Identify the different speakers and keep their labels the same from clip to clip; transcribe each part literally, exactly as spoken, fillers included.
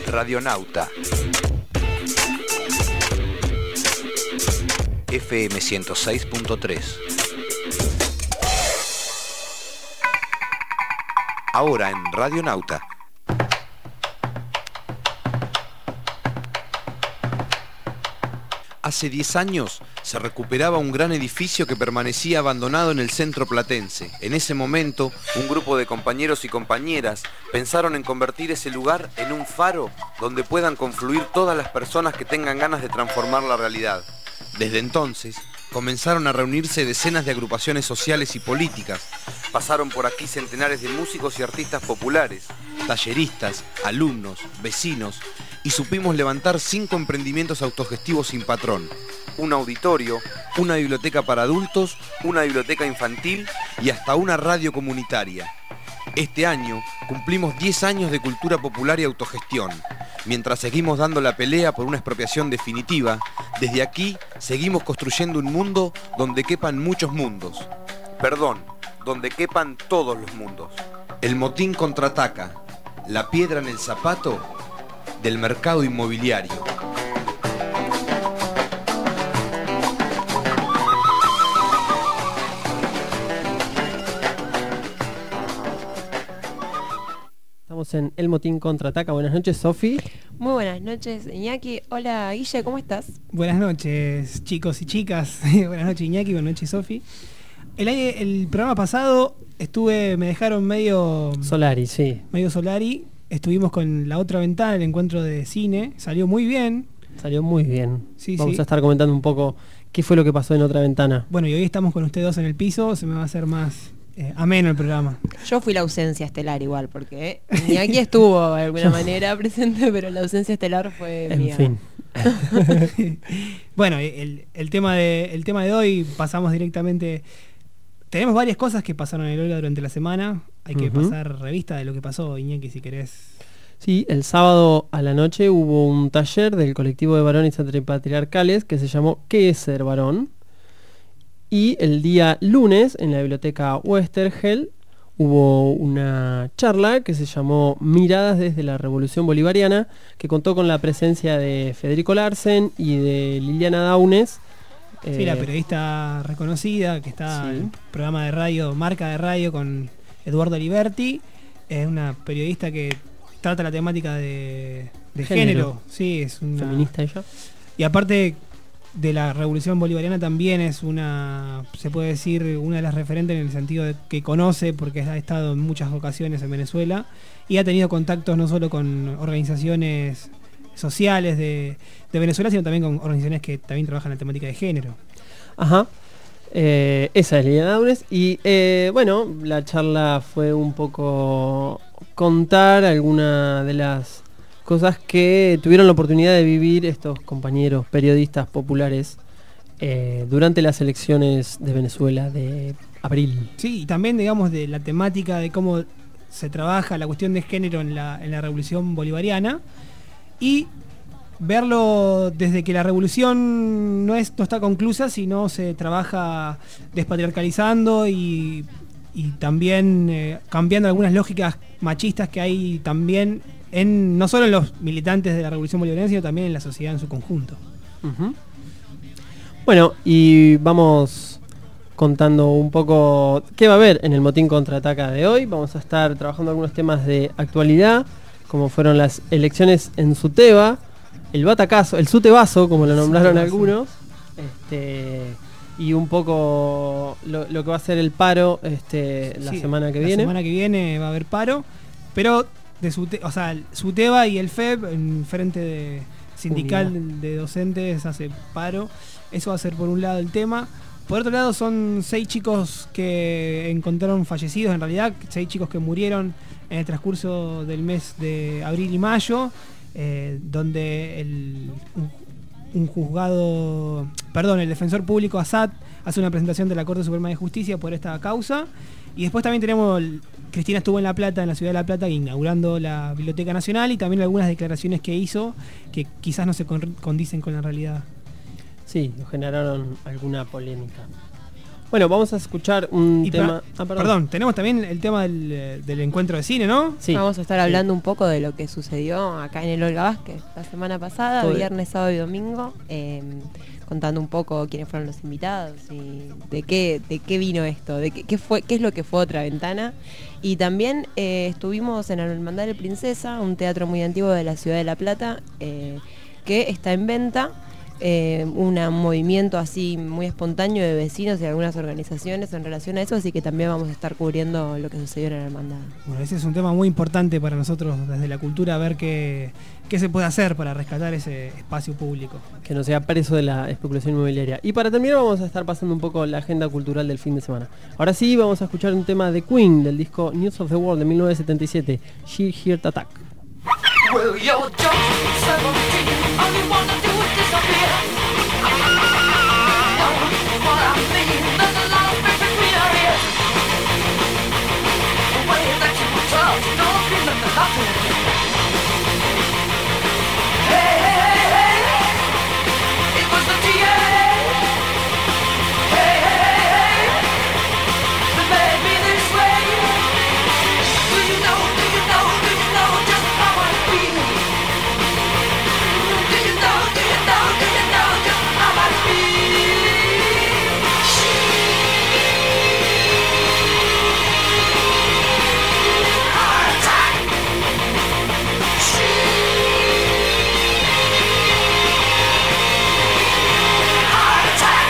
Speaker 1: Radionauta F M ciento seis punto tres. Ahora en Radionauta. Hace diez años se recuperaba un gran edificio que permanecía abandonado en el centro platense. En ese momento, un grupo de compañeros y compañeras pensaron en convertir ese lugar en un faro donde puedan confluir todas las personas que tengan ganas de transformar la realidad. Desde entonces, comenzaron a reunirse decenas de agrupaciones sociales y políticas. Pasaron por aquí centenares de músicos y artistas populares, talleristas, alumnos, vecinos, y supimos levantar cinco emprendimientos autogestivos sin patrón: un auditorio, una biblioteca para adultos, una biblioteca infantil y hasta una radio comunitaria. Este año cumplimos diez años de cultura popular y autogestión. Mientras seguimos dando la pelea por una expropiación definitiva, desde aquí seguimos construyendo un mundo donde quepan muchos mundos. Perdón, donde quepan todos los mundos. El motín contraataca, la piedra en el zapato del mercado inmobiliario.
Speaker 2: Estamos en El Motín Contraataca. Buenas noches, Sofi.
Speaker 3: Muy buenas noches, Iñaki. Hola, Guille, ¿cómo estás?
Speaker 4: Buenas noches, chicos y chicas. Buenas noches, Iñaki. Buenas noches, Sofi. El, el programa pasado estuve, me dejaron medio...
Speaker 2: Solari, sí.
Speaker 4: Medio Solari. Estuvimos con La Otra Ventana, el encuentro de cine. Salió muy bien.
Speaker 2: Salió muy bien.
Speaker 4: Sí,
Speaker 2: Vamos
Speaker 4: sí.
Speaker 2: a estar comentando un poco qué fue lo que pasó en Otra Ventana.
Speaker 4: Bueno, y hoy estamos con ustedes dos en el piso. Se me va a hacer más eh, ameno el programa.
Speaker 3: Yo fui la ausencia estelar igual, porque Iñaki estuvo de alguna manera presente, pero la ausencia estelar fue
Speaker 2: En
Speaker 3: mía.
Speaker 2: fin.
Speaker 4: Bueno, el, el, tema de, el tema de hoy pasamos directamente... Tenemos varias cosas que pasaron en el Olga durante la semana. Hay que
Speaker 2: Uh-huh.
Speaker 4: pasar revista de lo que pasó, Iñaki, si querés.
Speaker 2: Sí, el sábado a la noche hubo un taller del colectivo de varones antipatriarcales que se llamó ¿Qué es ser varón? Y el día lunes en la biblioteca Westergel hubo una charla que se llamó Miradas desde la Revolución Bolivariana, que contó con la presencia de Federico Larsen y de Liliana Daunes.
Speaker 4: Sí,
Speaker 2: eh,
Speaker 4: la periodista reconocida que está
Speaker 2: sí.
Speaker 4: en el programa de radio, Marca de Radio, con Eduardo Aliberti. Es una periodista que trata la temática de, de género.
Speaker 2: Género.
Speaker 4: Sí, es una...
Speaker 2: feminista ella.
Speaker 4: Y aparte de la Revolución Bolivariana también es una, se puede decir, una de las referentes en el sentido de que conoce, porque ha estado en muchas ocasiones en Venezuela y ha tenido contactos no solo con organizaciones sociales de, de Venezuela, sino también con organizaciones que también trabajan en la temática de género.
Speaker 2: Ajá. Eh, esa es Liliana Daunes. Y eh, bueno, la charla fue un poco contar algunas de las cosas que tuvieron la oportunidad de vivir estos compañeros periodistas populares eh, durante las elecciones de Venezuela de abril.
Speaker 4: Sí, y también, digamos, de la temática de cómo se trabaja la cuestión de género en la, en la Revolución Bolivariana. Y verlo desde que la revolución no, es, no está conclusa, sino se trabaja despatriarcalizando y, y también eh, cambiando algunas lógicas machistas que hay también, en no solo en los militantes de la Revolución Bolivariana, sino también en la sociedad en su conjunto.
Speaker 2: Uh-huh. Bueno, y vamos contando un poco qué va a haber en el Motín Contraataca de hoy. Vamos a estar trabajando algunos temas de actualidad, como fueron las elecciones en Suteba, el batacazo, el sutebazo, como lo nombraron
Speaker 4: Sutebazo.
Speaker 2: algunos, este, y un poco lo, lo que va a ser el paro este, la
Speaker 4: Sí,
Speaker 2: semana que
Speaker 4: la
Speaker 2: viene.
Speaker 4: La semana que viene va a haber paro, pero de Sute, o sea, Suteba y el F E B, en frente de sindical
Speaker 2: Unidad.
Speaker 4: de docentes, hace paro. Eso va a ser por un lado el tema. Por otro lado, son seis chicos que encontraron fallecidos, en realidad, seis chicos que murieron en el transcurso del mes de abril y mayo, eh, donde el, un, un juzgado, perdón, el defensor público Assad hace una presentación de la Corte Suprema de Justicia por esta causa. Y después también tenemos, Cristina estuvo en La Plata, en la ciudad de La Plata, inaugurando la Biblioteca Nacional, y también algunas declaraciones que hizo que quizás no se condicen con la realidad.
Speaker 2: Sí, generaron alguna polémica. Bueno, vamos a escuchar un
Speaker 4: Y
Speaker 2: tema...
Speaker 4: pa-
Speaker 2: Ah,
Speaker 4: perdón. tenemos también el tema del, eh, del encuentro de cine, ¿no?
Speaker 2: Sí.
Speaker 3: Vamos a estar hablando un poco de lo que sucedió acá en el Olga Vázquez la semana pasada,
Speaker 2: Todo-
Speaker 3: viernes, sábado y domingo, eh, contando un poco quiénes fueron los invitados y de qué, de qué vino esto, de qué, qué fue, qué es lo que fue Otra Ventana. Y también eh, estuvimos en el Hermandad de Princesa, un teatro muy antiguo de la ciudad de La Plata, eh, que está en venta. Eh, un movimiento así muy espontáneo de vecinos y algunas organizaciones en relación a eso, así que también vamos a estar cubriendo lo que sucedió en la hermandad.
Speaker 4: Bueno, ese es un tema muy importante para nosotros desde la cultura, ver qué, qué se puede hacer para rescatar ese espacio público.
Speaker 2: Que no sea preso de la especulación inmobiliaria. Y para terminar vamos a estar pasando un poco la agenda cultural del fin de semana. Ahora sí, vamos a escuchar un tema de Queen del disco News of the World de mil novecientos setenta y siete, She Heard Attack.
Speaker 5: Well, you're just seventeen, all you wanna do is disappear. Know what I mean? There's a lot of space between our ears. The way that you touch, don't feel like nothing. Hey, hey, hey, hey, it was the D A. Hey, hey, hey, that made me this way. Do you know, do you know, do you know just how I feel? Do you know, do you know, do you know just how I feel? Heart attack. Heart attack.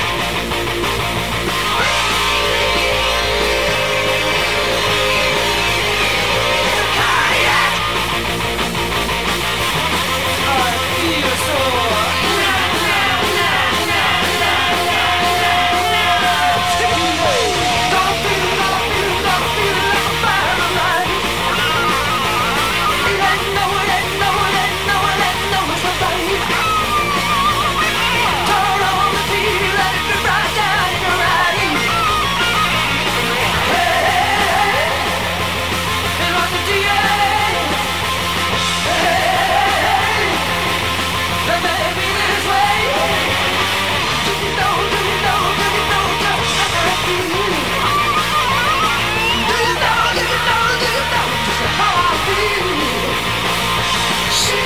Speaker 5: Cardiac. I feel so. Don't feel, don't feel, don't feel like a paralyzed. It ain't no, it ain't no, it ain't no, it ain't no survive. Turn on the T V, let it be right down in your eyes. Hey, hey, hey, it was the D A. Hey, hey, hey, that made me this way. Do you know, do you know, do you know just how I feel? Do you know, do you know, do you know just how I feel? She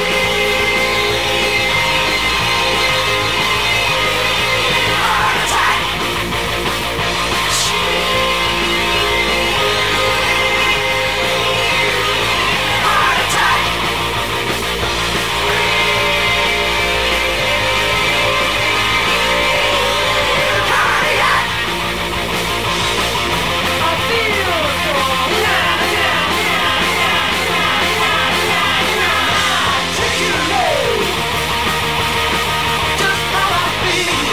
Speaker 5: heart attack. She heart attack. Cardiac. I feel so. Articulate just how I feel.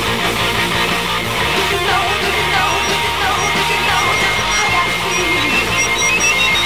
Speaker 5: Do you know? Do you know? Do you know? Do you know just how I feel?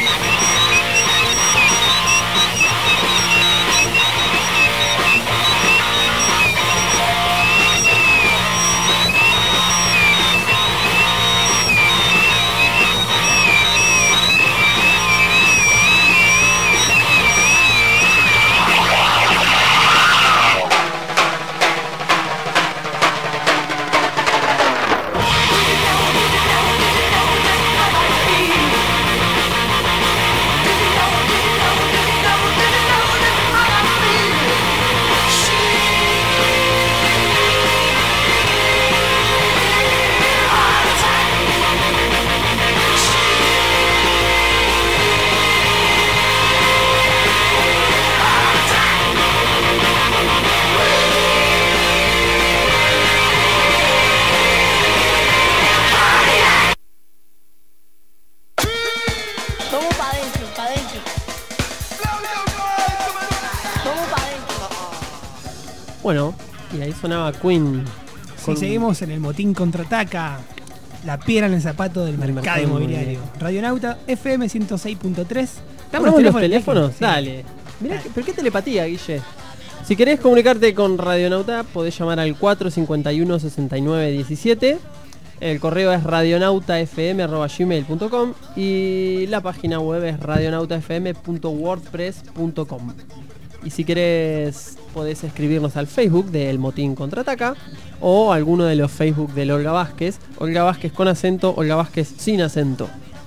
Speaker 6: Vamos para adentro, para adentro. Vamos para adentro.
Speaker 2: Bueno, y ahí sonaba Queen.
Speaker 4: Si
Speaker 2: con-
Speaker 4: seguimos en el motín contraataca, la piedra en el zapato del
Speaker 2: Del
Speaker 4: mercado,
Speaker 2: mercado
Speaker 4: inmobiliario.
Speaker 2: inmobiliario.
Speaker 4: Radionauta F M ciento seis punto tres.
Speaker 2: ¿Damos los teléfonos?
Speaker 4: Sí.
Speaker 2: Dale. Mirá, que- pero qué telepatía, Guille. Si querés comunicarte con Radionauta, podés llamar al cuatro cincuenta y uno, sesenta y nueve diecisiete. El correo es radionautafm arroba gmail punto com y la página web es radionautafm punto wordpress punto com. Y si querés, podés escribirnos al Facebook de El Motín Contraataca o alguno de los Facebook del Olga Vázquez. Olga Vázquez con acento, Olga Vázquez sin acento.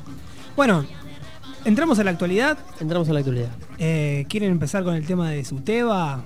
Speaker 4: Bueno, entramos a la actualidad.
Speaker 2: Entramos a la actualidad.
Speaker 4: Eh, ¿Quieren empezar con el tema de Suteba?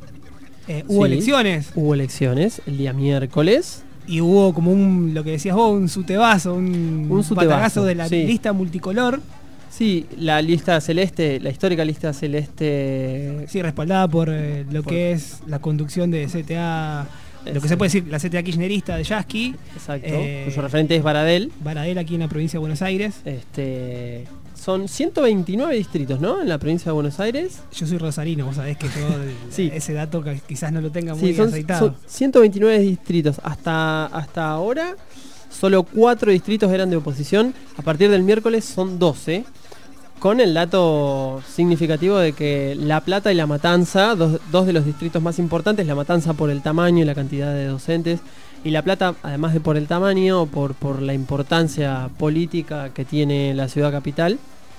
Speaker 4: Eh, hubo
Speaker 2: Sí,
Speaker 4: elecciones
Speaker 2: Hubo elecciones el día miércoles.
Speaker 4: y hubo como un, lo que decías vos, un sutebazo, un,
Speaker 2: Un sutebazo,
Speaker 4: batacazo de la
Speaker 2: sí.
Speaker 4: lista multicolor.
Speaker 2: Sí, la lista celeste, la histórica lista celeste.
Speaker 4: Sí, respaldada por eh, lo
Speaker 2: Por-
Speaker 4: que es la conducción de C T A, lo que
Speaker 2: Exacto.
Speaker 4: se puede decir, la C T A kirchnerista de Yasky,
Speaker 2: Exacto.
Speaker 4: Eh,
Speaker 2: cuyo referente es Baradel.
Speaker 4: Baradel aquí en la provincia de Buenos Aires.
Speaker 2: Este, son ciento veintinueve distritos, ¿no? En la provincia de Buenos Aires.
Speaker 4: Yo soy rosarino, vos sabés que yo
Speaker 2: Sí.
Speaker 4: ese dato que quizás no lo tenga muy
Speaker 2: Sí, son,
Speaker 4: aceitado.
Speaker 2: son ciento veintinueve distritos. Hasta, hasta ahora, solo cuatro distritos eran de oposición. A partir del miércoles son doce. Con el dato significativo de que La Plata y La Matanza, dos, dos de los distritos más importantes, La Matanza por el tamaño y la cantidad de docentes, y La Plata, además de por el tamaño, por, por la importancia política que tiene la ciudad capital,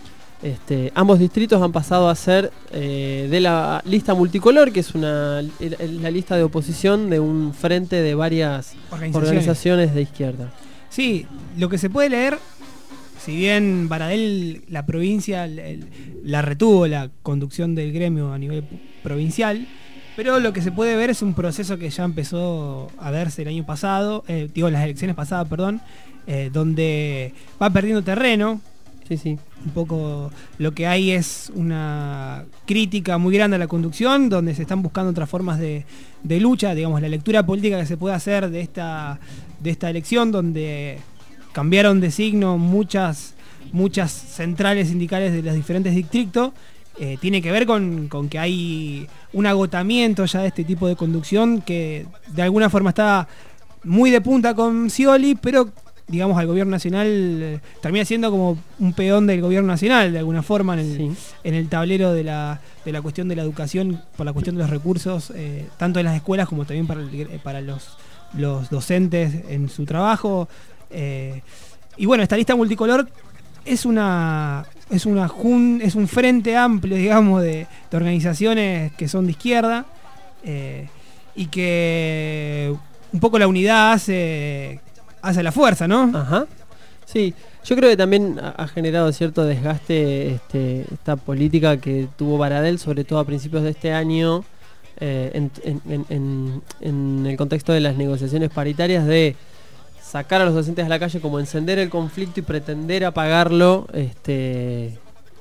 Speaker 2: este, ambos distritos han pasado a ser eh, de la lista multicolor, que es una el- el- la lista de oposición de un frente de varias
Speaker 4: Organizaciones.
Speaker 2: organizaciones de izquierda.
Speaker 4: Sí, lo que se puede leer, si bien Baradel, la provincia, el- el- la retuvo la conducción del gremio a nivel provincial, pero lo que se puede ver es un proceso que ya empezó a verse el año pasado, eh, digo, las elecciones pasadas, perdón, eh, donde va perdiendo terreno.
Speaker 2: Sí, sí.
Speaker 4: Un poco lo que hay es una crítica muy grande a la conducción, donde se están buscando otras formas de, de lucha, digamos, la lectura política que se puede hacer de esta, de esta elección, donde cambiaron de signo muchas, muchas centrales sindicales de los diferentes distritos, eh, tiene que ver con, con que hay un agotamiento ya de este tipo de conducción que de alguna forma está muy de punta con Scioli, pero digamos al gobierno nacional eh, termina siendo como un peón del gobierno nacional de alguna forma en el,
Speaker 2: Sí.
Speaker 4: en el tablero de la, de la cuestión de la educación, por la cuestión de los recursos, eh, tanto en las escuelas como también para, el- eh, para los, los docentes en su trabajo. Eh, y bueno, esta lista multicolor es una es una jun- es un frente amplio, digamos, de, de organizaciones que son de izquierda, eh, y que un poco la unidad hace hace la fuerza, ¿no?
Speaker 2: Ajá. Sí, yo creo que también ha ha generado cierto desgaste este, esta política que tuvo Baradel, sobre todo a principios de este año, eh, en, en- en- en- en el contexto de las negociaciones paritarias, de sacar a los docentes a la calle, como encender el conflicto y pretender apagarlo. Este,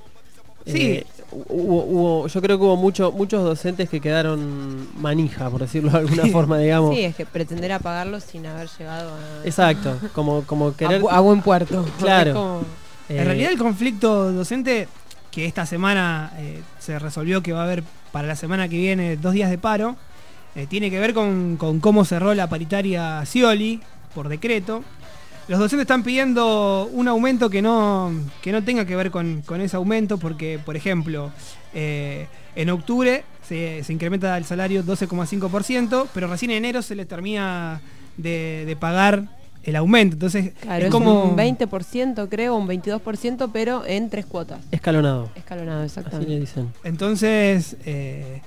Speaker 4: Sí.
Speaker 2: eh, hubo, hubo- yo creo que hubo mucho, muchos docentes que quedaron manija, por decirlo de alguna forma, digamos.
Speaker 3: Sí, es que pretender apagarlo sin haber llegado a,
Speaker 2: Exacto, como, como
Speaker 3: a,
Speaker 2: querer...
Speaker 3: bu- a buen puerto.
Speaker 2: Claro.
Speaker 3: Es como-
Speaker 2: eh,
Speaker 4: En realidad el conflicto docente, que esta semana eh, se resolvió que va a haber para la semana que viene dos días de paro, eh, tiene que ver con, con cómo cerró la paritaria Scioli por decreto. Los docentes están pidiendo un aumento que no, que no tenga que ver con, con ese aumento, porque, por ejemplo, eh, en octubre se, se incrementa el salario doce coma cinco por ciento, pero recién en enero se les termina de, de pagar el aumento. Entonces,
Speaker 3: Claro,
Speaker 4: es
Speaker 3: es
Speaker 4: como
Speaker 3: un veinte por ciento creo, un veintidós por ciento, pero en tres cuotas.
Speaker 2: escalonado.
Speaker 3: Escalonado,
Speaker 2: Así le
Speaker 3: exactamente.
Speaker 2: dicen.
Speaker 4: Entonces, eh,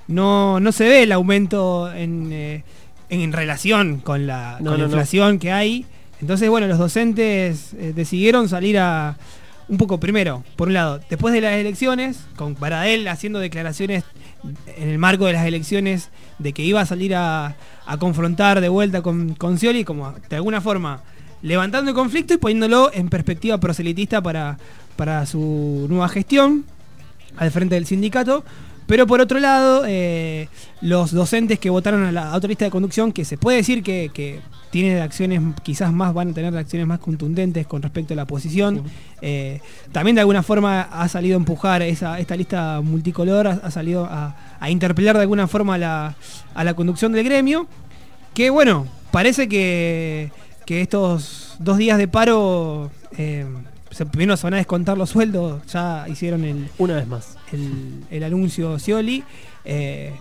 Speaker 4: no, no se ve el aumento en, eh, en relación con la,
Speaker 2: No,
Speaker 4: con la
Speaker 2: no, no.
Speaker 4: inflación que hay. Entonces, bueno, los docentes eh, decidieron salir a un poco primero, por un lado, después de las elecciones, con Baradel haciendo declaraciones en el marco de las elecciones de que iba a salir a, a confrontar de vuelta con, con Scioli, como de alguna forma levantando el conflicto y poniéndolo en perspectiva proselitista para, para su nueva gestión al frente del sindicato. Pero por otro lado, eh, los docentes que votaron a la otra lista de conducción, que se puede decir que, que tiene acciones quizás más, van a tener acciones más contundentes con respecto a la oposición,
Speaker 2: Sí.
Speaker 4: eh, también de alguna forma ha salido a empujar esa, esta lista multicolor, ha, ha salido a, a interpelar de alguna forma a la, a la conducción del gremio, que bueno, parece que, que estos dos días de paro, eh, se, primero se van a descontar los sueldos, ya hicieron el,
Speaker 2: Una vez más.
Speaker 4: el, el anuncio Scioli, eh,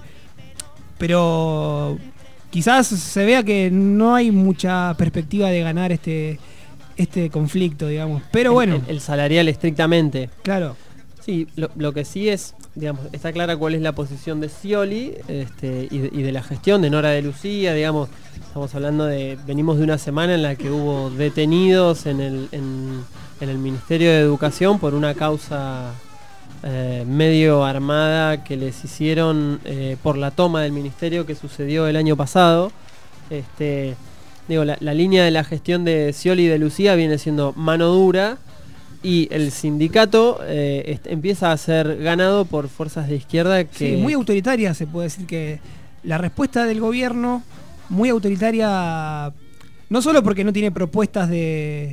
Speaker 4: pero quizás se vea que no hay mucha perspectiva de ganar este, este conflicto, digamos. Pero
Speaker 2: El-
Speaker 4: bueno,
Speaker 2: El, el salarial estrictamente.
Speaker 4: claro.
Speaker 2: Sí, lo, lo que sí es, digamos, está clara cuál es la posición de Scioli este, y, de, y de la gestión de Nora de Lucía, digamos, estamos hablando de, venimos de una semana en la que hubo detenidos en el, en, en el Ministerio de Educación por una causa eh, medio armada que les hicieron eh, por la toma del ministerio que sucedió el año pasado. Este, digo, la, la línea de la gestión de Scioli y de Lucía viene siendo mano dura. Y el sindicato eh, est- empieza a ser ganado por fuerzas de izquierda que...
Speaker 4: Sí, muy autoritaria, se puede decir que la respuesta del gobierno, muy autoritaria, no solo porque no tiene propuestas de,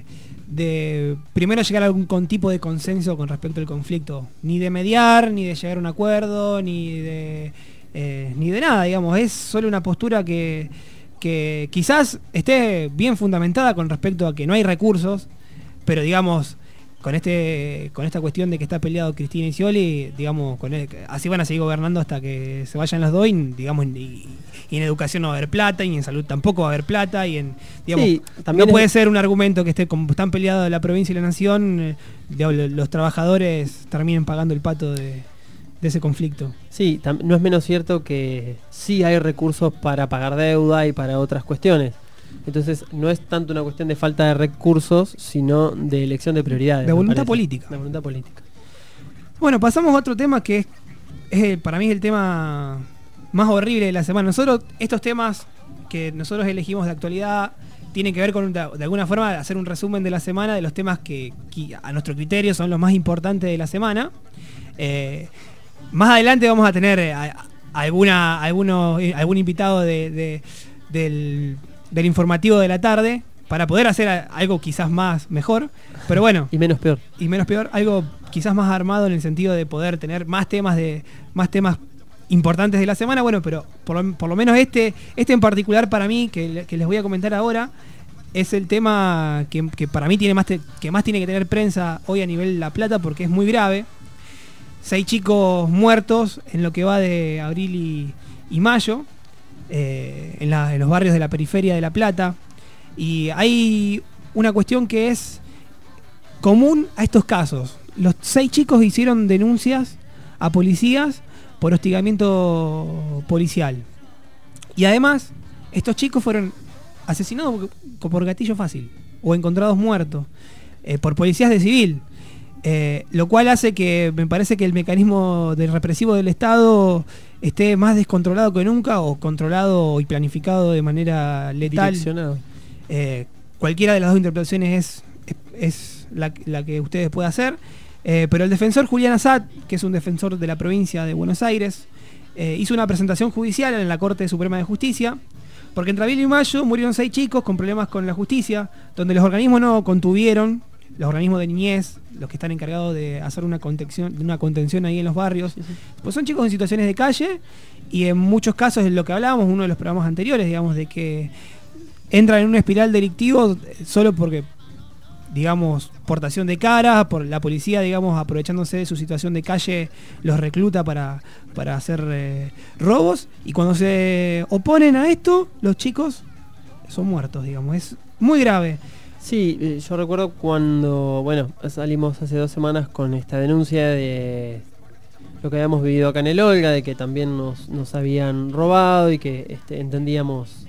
Speaker 4: de primero llegar a algún tipo de consenso con respecto al conflicto, ni de mediar, ni de llegar a un acuerdo, ni de, eh, ni de nada, digamos, es solo una postura que, que quizás esté bien fundamentada con respecto a que no hay recursos, pero digamos... Con este con esta cuestión de que está peleado Cristina y Scioli, digamos, con él, así van a seguir gobernando hasta que se vayan los dos, y, digamos, y, y en educación no va a haber plata, y en salud tampoco va a haber plata, y en digamos,
Speaker 2: Sí, también
Speaker 4: no puede
Speaker 2: es-
Speaker 4: ser un argumento que esté como están peleados la provincia y la nación, eh, digamos, lo- los trabajadores terminen pagando el pato de, de ese conflicto.
Speaker 2: Sí, tam- no es menos cierto que sí hay recursos para pagar deuda y para otras cuestiones. Entonces no es tanto una cuestión de falta de recursos, sino de elección de prioridades.
Speaker 4: De
Speaker 2: me
Speaker 4: voluntad
Speaker 2: parece.
Speaker 4: política.
Speaker 2: De voluntad política.
Speaker 4: Bueno, pasamos a otro tema que es, es el- para mí es el tema más horrible de la semana. Nosotros, estos temas que nosotros elegimos de actualidad, tienen que ver con, de, de alguna forma, hacer un resumen de la semana de los temas que, que a nuestro criterio son los más importantes de la semana. Eh, más adelante vamos a tener eh, a- a alguna, alguno, eh, algún invitado de, de- del, del informativo de la tarde para poder hacer a- algo quizás más mejor. Pero bueno,
Speaker 2: Y menos peor.
Speaker 4: y menos peor, algo quizás más armado en el sentido de poder tener más temas de más temas importantes de la semana. Bueno, pero por lo, por lo menos este este en particular para mí, que, le- que les voy a comentar ahora, es el tema que, que para mí tiene más te- que más tiene que tener prensa hoy a nivel La Plata, porque es muy grave. Seis chicos muertos en lo que va de abril y, y mayo, eh, en, la- en los barrios de la periferia de La Plata. Y hay una cuestión que es común a estos casos. Los seis chicos hicieron denuncias a policías por hostigamiento policial. Y además, estos chicos fueron asesinados por, por gatillo fácil o encontrados muertos eh, por policías de civil. Eh, lo cual hace que me parece que el mecanismo del represivo del Estado esté más descontrolado que nunca, o controlado y planificado de manera letal.
Speaker 2: Direccionado.
Speaker 4: Eh, cualquiera de las dos interpretaciones es, es, es la, la que ustedes puedan hacer. Eh, pero el defensor Julián Assad, que es un defensor de la provincia de Buenos Aires, eh, hizo una presentación judicial en la Corte Suprema de Justicia, porque entre abril y mayo murieron seis chicos con problemas con la justicia, donde los organismos no contuvieron, los organismos de niñez, los que están encargados de hacer una contención, una contención ahí en los barrios,
Speaker 2: Sí, sí.
Speaker 4: pues son chicos en situaciones de calle, y en muchos casos es lo que hablábamos, uno de los programas anteriores, digamos, de que entran en una espiral delictivo solo porque, digamos, portación de cara, por la policía, digamos, aprovechándose de su situación de calle, los recluta para, para hacer eh, robos, y cuando se oponen a esto, los chicos son muertos, digamos, es muy grave.
Speaker 2: Sí, eh, yo recuerdo cuando, bueno, salimos hace dos semanas con esta denuncia de lo que habíamos vivido acá en el Olga, de que también nos, nos habían robado y que este, entendíamos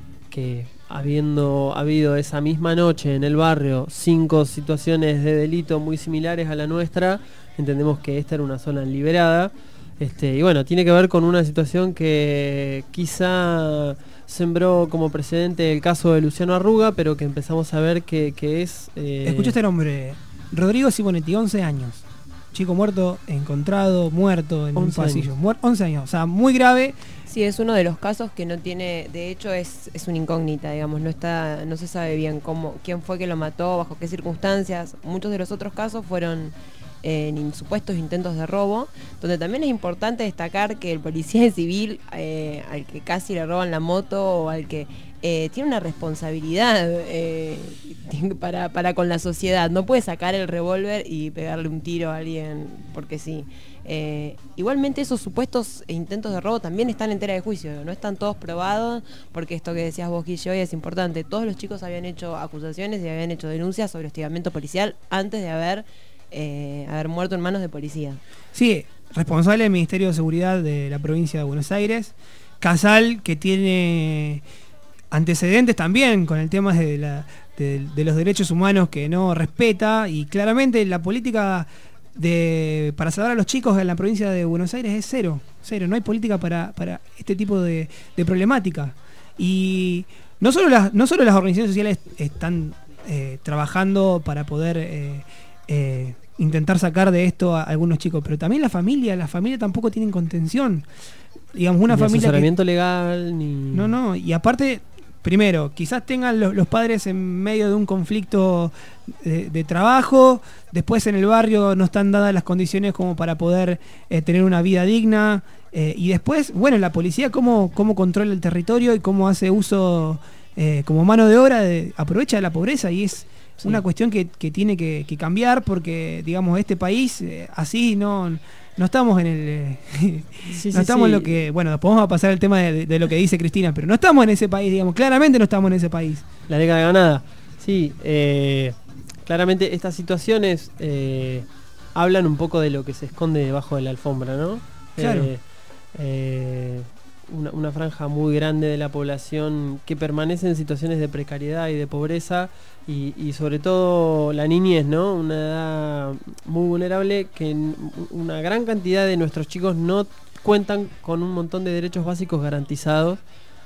Speaker 2: que habiendo habido esa misma noche en el barrio cinco situaciones de delito muy similares a la nuestra, entendemos que esta era una zona liberada. Este, y bueno, tiene que ver con una situación que quizá sembró como precedente el caso de Luciano Arruga, pero que empezamos a ver que, que es... eh,
Speaker 4: Escucha este nombre, Rodrigo Simonetti, once años. Chico muerto, encontrado, muerto en un
Speaker 2: once
Speaker 4: pasillo.
Speaker 2: años.
Speaker 4: Muer- once años, o sea, muy grave.
Speaker 3: Sí, es uno de los casos que no tiene, de hecho es, es una incógnita, digamos, no está, no se sabe bien cómo, quién fue que lo mató, bajo qué circunstancias. Muchos de los otros casos fueron eh, en supuestos intentos de robo, donde también es importante destacar que el policía de civil, eh, al que casi le roban la moto o al que eh, tiene una responsabilidad eh, para, para con la sociedad, no puede sacar el revólver y pegarle un tiro a alguien porque sí. Eh, igualmente esos supuestos intentos de robo también están en tela de juicio, no están todos probados, porque esto que decías vos, Guille, hoy es importante. Todos los chicos habían hecho acusaciones y habían hecho denuncias sobre hostigamiento policial antes de haber eh, haber muerto en manos de policía.
Speaker 4: Sí, responsable del Ministerio de Seguridad de la provincia de Buenos Aires. Casal, que tiene antecedentes también con el tema de, la, de, de los derechos humanos que no respeta, y claramente la política de para salvar a los chicos en la provincia de Buenos Aires es cero, cero, no hay política para, para este tipo de, de problemática. Y no solo las, no solo las organizaciones sociales están eh, trabajando para poder eh, eh, intentar sacar de esto a algunos chicos, pero también la familia, la familia tampoco tienen contención. Digamos, una
Speaker 2: ni
Speaker 4: familia
Speaker 2: asesoramiento
Speaker 4: que,
Speaker 2: legal, ni...
Speaker 4: No, no, y aparte, primero, quizás tengan los, los padres en medio de un conflicto de, de trabajo, después en el barrio no están dadas las condiciones como para poder eh, tener una vida digna, eh, y después, bueno, la policía cómo, cómo controla el territorio y cómo hace uso eh, como mano de obra, de, aprovecha de la pobreza, y es sí. una cuestión que, que tiene que, que cambiar, porque, digamos, este país eh, así no... No estamos en el... Eh,
Speaker 2: sí,
Speaker 4: no
Speaker 2: sí,
Speaker 4: estamos
Speaker 2: sí.
Speaker 4: en lo que... Bueno, después vamos a pasar al tema de, de lo que dice Cristina, pero no estamos en ese país, digamos. Claramente no estamos en ese país.
Speaker 2: La década ganada. Sí, eh, claramente estas situaciones eh, hablan un poco de lo que se esconde debajo de la alfombra, ¿no?
Speaker 4: Claro.
Speaker 2: Eh, eh, una, una franja muy grande de la población que permanece en situaciones de precariedad y de pobreza, y, y sobre todo la niñez, ¿no? Una edad muy vulnerable, que en una gran cantidad de nuestros chicos no cuentan con un montón de derechos básicos garantizados,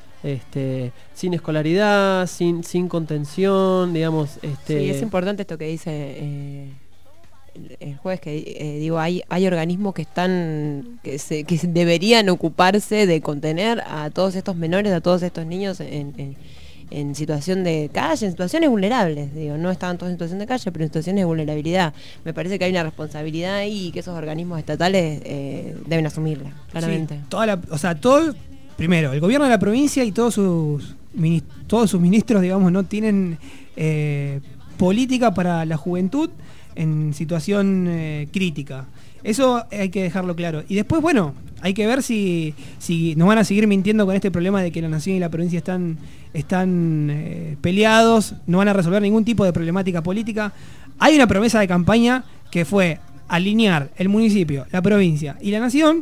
Speaker 2: este, sin escolaridad, sin, sin contención, digamos. Este,
Speaker 3: Sí, es importante esto que dice eh, el, el juez, que eh, digo, hay, hay organismos que están, que, se, que deberían ocuparse de contener a todos estos menores, a todos estos niños en, en, en situación de calle, en situaciones vulnerables, digo, no estaban todos en situación de calle, pero en situaciones de vulnerabilidad. Me parece que hay una responsabilidad ahí y que esos organismos estatales eh, deben asumirla, claramente.
Speaker 4: Sí, toda la, o sea, todo, primero, el gobierno de la provincia y todos sus todos sus ministros, digamos, no tienen eh, política para la juventud en situación eh, crítica. Eso hay que dejarlo claro. Y después, bueno, hay que ver si, si nos van a seguir mintiendo con este problema de que la nación y la provincia están, están eh, peleados, no van a resolver ningún tipo de problemática política. Hay una promesa de campaña que fue alinear el municipio, la provincia y la nación,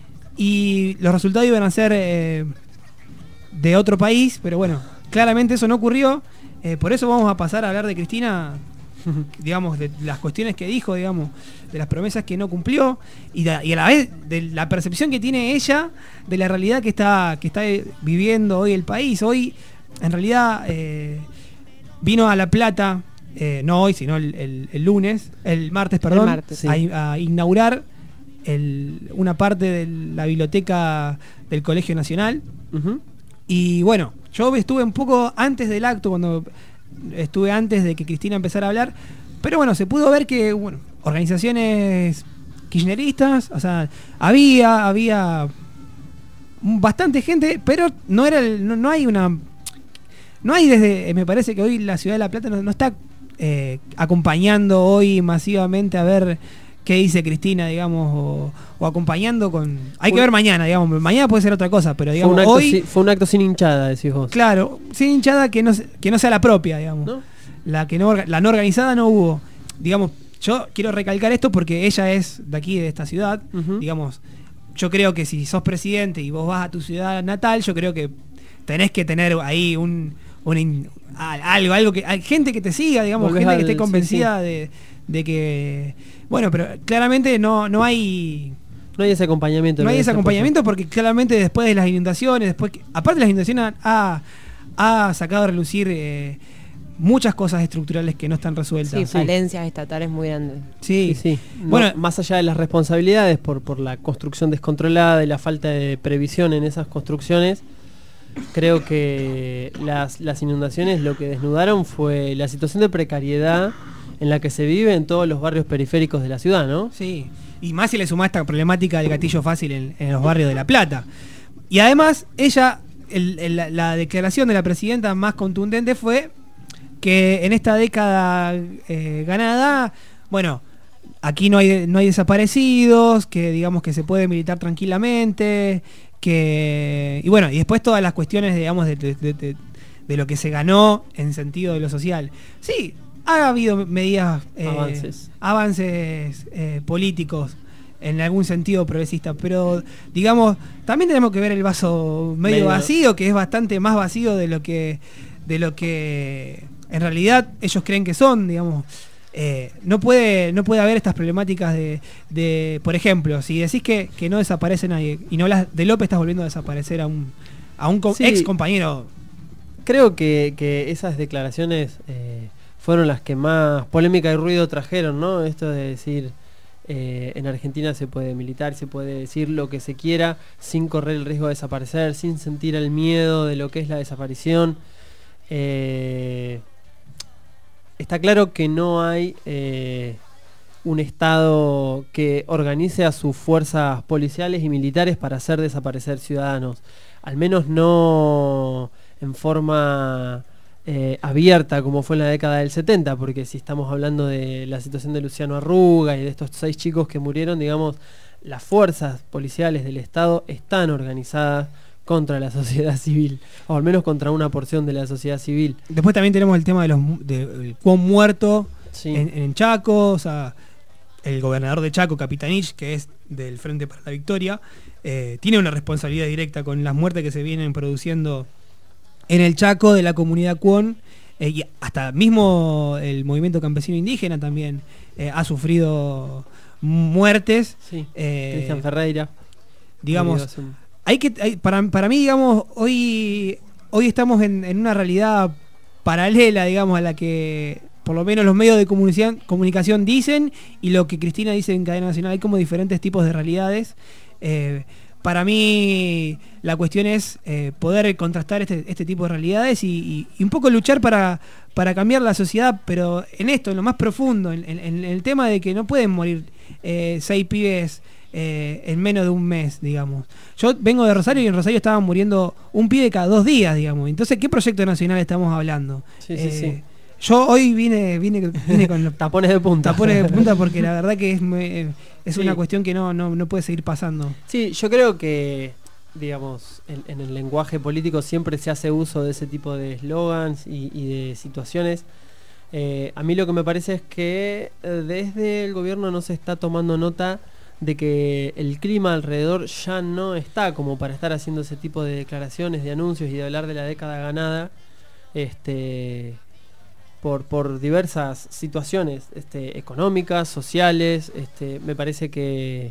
Speaker 4: y los resultados iban a ser eh, de otro país, pero bueno, claramente eso no ocurrió. Eh, por eso vamos a pasar a hablar de Cristina, digamos, de las cuestiones que dijo, digamos, de las promesas que no cumplió, y, de, y a la vez de la percepción que tiene ella de la realidad que está, que está viviendo hoy el país. Hoy, en realidad, eh, vino a La Plata, eh, no hoy, sino el, el, el lunes, el martes, perdón,
Speaker 3: El martes,
Speaker 2: sí.
Speaker 4: a, a inaugurar el, una parte de la biblioteca del Colegio Nacional.
Speaker 2: Uh-huh.
Speaker 4: Y bueno, yo estuve un poco antes del acto, cuando estuve antes de que Cristina empezara a hablar, pero bueno, se pudo ver que, bueno, organizaciones kirchneristas, o sea, había, había bastante gente, pero no era el, no, no hay una, no hay desde, me parece que hoy la ciudad de La Plata no, no está eh, acompañando hoy masivamente a ver qué dice Cristina, digamos, o, o acompañando con... Hay que ver mañana, digamos, mañana puede ser otra cosa, pero digamos,
Speaker 2: fue un acto,
Speaker 4: hoy...
Speaker 2: si, fue un acto sin hinchada, decís vos.
Speaker 4: Claro, sin hinchada que no, que no sea la propia, digamos.
Speaker 2: ¿No?
Speaker 4: La que no, la no organizada no hubo. Digamos, yo quiero recalcar esto porque ella es de aquí, de esta ciudad.
Speaker 2: Uh-huh.
Speaker 4: Digamos, yo creo que si sos presidente y vos vas a tu ciudad natal, yo creo que tenés que tener ahí un, un algo, algo que... Hay gente que te siga, digamos,
Speaker 2: Volvés
Speaker 4: gente
Speaker 2: al-
Speaker 4: que esté convencida
Speaker 2: sí, sí.
Speaker 4: De, de que... Bueno, pero claramente no, no hay...
Speaker 2: No hay ese acompañamiento.
Speaker 4: No hay
Speaker 2: de
Speaker 4: ese
Speaker 2: esa
Speaker 4: acompañamiento porque claramente después de las inundaciones, después que- aparte las inundaciones ha, ha sacado a relucir eh, muchas cosas estructurales que no están resueltas.
Speaker 3: Sí, falencias estatales muy grandes.
Speaker 4: Sí,
Speaker 2: Sí, sí. No,
Speaker 4: Bueno,
Speaker 2: más allá de las responsabilidades por, por la construcción descontrolada y la falta de previsión en esas construcciones, creo que las, las inundaciones lo que desnudaron fue la situación de precariedad en la que se vive en todos los barrios periféricos de la ciudad, ¿no?
Speaker 4: sí. Y más si le sumás esta problemática del gatillo fácil en, en los barrios de La Plata. Y además, ella, el, el, la, la declaración de la presidenta más contundente fue que en esta década eh, ganada, bueno, aquí no hay, no hay desaparecidos, que digamos que se puede militar tranquilamente, que... Y bueno, y después todas las cuestiones, digamos, de, de, de, de lo que se ganó en sentido de lo social. Sí, ha habido medidas, eh,
Speaker 2: Avances.
Speaker 4: avances eh, políticos en algún sentido progresista, pero digamos, también tenemos que ver el vaso medio,
Speaker 2: Medio.
Speaker 4: vacío, que es bastante más vacío de lo que de lo que en realidad ellos creen que son, digamos. Eh, no puede no puede haber estas problemáticas de, de por ejemplo, si decís que, que no desaparece nadie y no hablas de López, estás volviendo a desaparecer a un a un co-
Speaker 2: Sí.
Speaker 4: ex compañero.
Speaker 2: Creo que, que esas declaraciones eh, fueron las que más polémica y ruido trajeron, ¿no? Esto de decir, eh, en Argentina se puede militar, se puede decir lo que se quiera sin correr el riesgo de desaparecer, sin sentir el miedo de lo que es la desaparición. Eh, está claro que no hay eh, un Estado que organice a sus fuerzas policiales y militares para hacer desaparecer ciudadanos. Al menos no en forma eh, abierta como fue en la década del setenta, porque si estamos hablando de la situación de Luciano Arruga y de estos seis chicos que murieron, digamos, las fuerzas policiales del Estado están organizadas contra la sociedad civil, o al menos contra una porción de la sociedad civil.
Speaker 4: Después también tenemos el tema de los mu- de, del cuón muerto
Speaker 2: Sí.
Speaker 4: en, en Chaco, o sea, el gobernador de Chaco, Capitanich, que es del Frente para la Victoria, eh, tiene una responsabilidad directa con las muertes que se vienen produciendo en el Chaco de la comunidad cuón, eh, y hasta mismo el movimiento campesino indígena también eh, ha sufrido muertes.
Speaker 2: Sí.
Speaker 4: eh,
Speaker 2: Cristian Ferreira.
Speaker 4: digamos,
Speaker 2: murió hace un-
Speaker 4: hay que hay- para, para mí, digamos, hoy hoy estamos en, en una realidad paralela, digamos, a la que por lo menos los medios de comunicación, comunicación dicen, y lo que Cristina dice en Cadena Nacional. Hay como diferentes tipos de realidades. Eh, para mí la cuestión es eh, poder contrastar este, este tipo de realidades y, y- y un poco luchar para, para cambiar la sociedad, pero en esto, en lo más profundo, en, en- en el tema de que no pueden morir eh, seis pibes eh, en menos de un mes, digamos. Yo vengo de Rosario y en Rosario estaban muriendo un pibe cada dos días, digamos. Entonces, ¿qué proyecto nacional estamos hablando?
Speaker 2: Sí, sí,
Speaker 4: Eh,
Speaker 2: sí.
Speaker 4: Yo hoy vine, vine, vine con los
Speaker 2: Tapones de punta.
Speaker 4: tapones de punta porque la verdad que es, muy- es
Speaker 2: Sí.
Speaker 4: una cuestión que no, no, no puede seguir pasando.
Speaker 2: Sí, yo creo que, digamos, en, en el lenguaje político siempre se hace uso de ese tipo de eslogans y, y de situaciones. Eh, a mí lo que me parece es que eh, desde el gobierno no se está tomando nota de que el clima alrededor ya no está como para estar haciendo ese tipo de declaraciones, de anuncios y de hablar de la década ganada. Este... Por, por diversas situaciones este, económicas, sociales. Este, me parece que,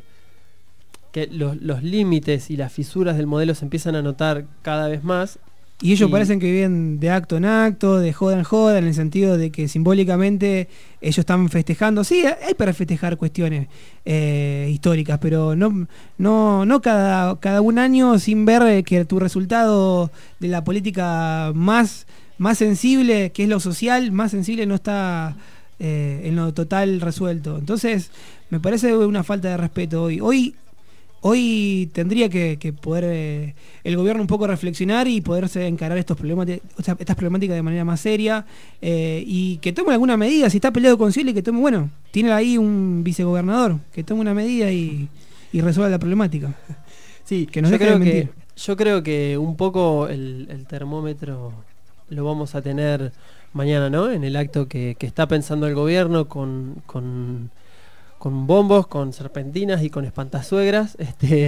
Speaker 2: que los, los límites y las fisuras del modelo se empiezan a notar cada vez más.
Speaker 4: Y ellos
Speaker 2: Y-
Speaker 4: parecen que viven de acto en acto, de joda en joda, en el sentido de que simbólicamente ellos están festejando. Sí, hay para festejar cuestiones eh, históricas, pero no, no, no cada, cada un año sin ver que tu resultado de la política más, más sensible, que es lo social, más sensible no está eh, en lo total resuelto. Entonces, me parece una falta de respeto hoy. Hoy Hoy tendría que, que poder eh, el gobierno un poco reflexionar y poderse encarar estos problemáticas, o sea, estas problemáticas de manera más seria, eh, y que tome alguna medida. Si está peleado con Scioli, que tome, bueno, tiene ahí un vicegobernador, que tome una medida y, y resuelva la problemática.
Speaker 2: Sí,
Speaker 4: Que nos
Speaker 2: yo
Speaker 4: deje de
Speaker 2: creo que,
Speaker 4: mentir.
Speaker 2: yo creo que un poco el, el termómetro lo vamos a tener mañana, ¿no? En el acto que, que está pensando el gobierno con, con, con bombos, con serpentinas y con espantazuegras. Este,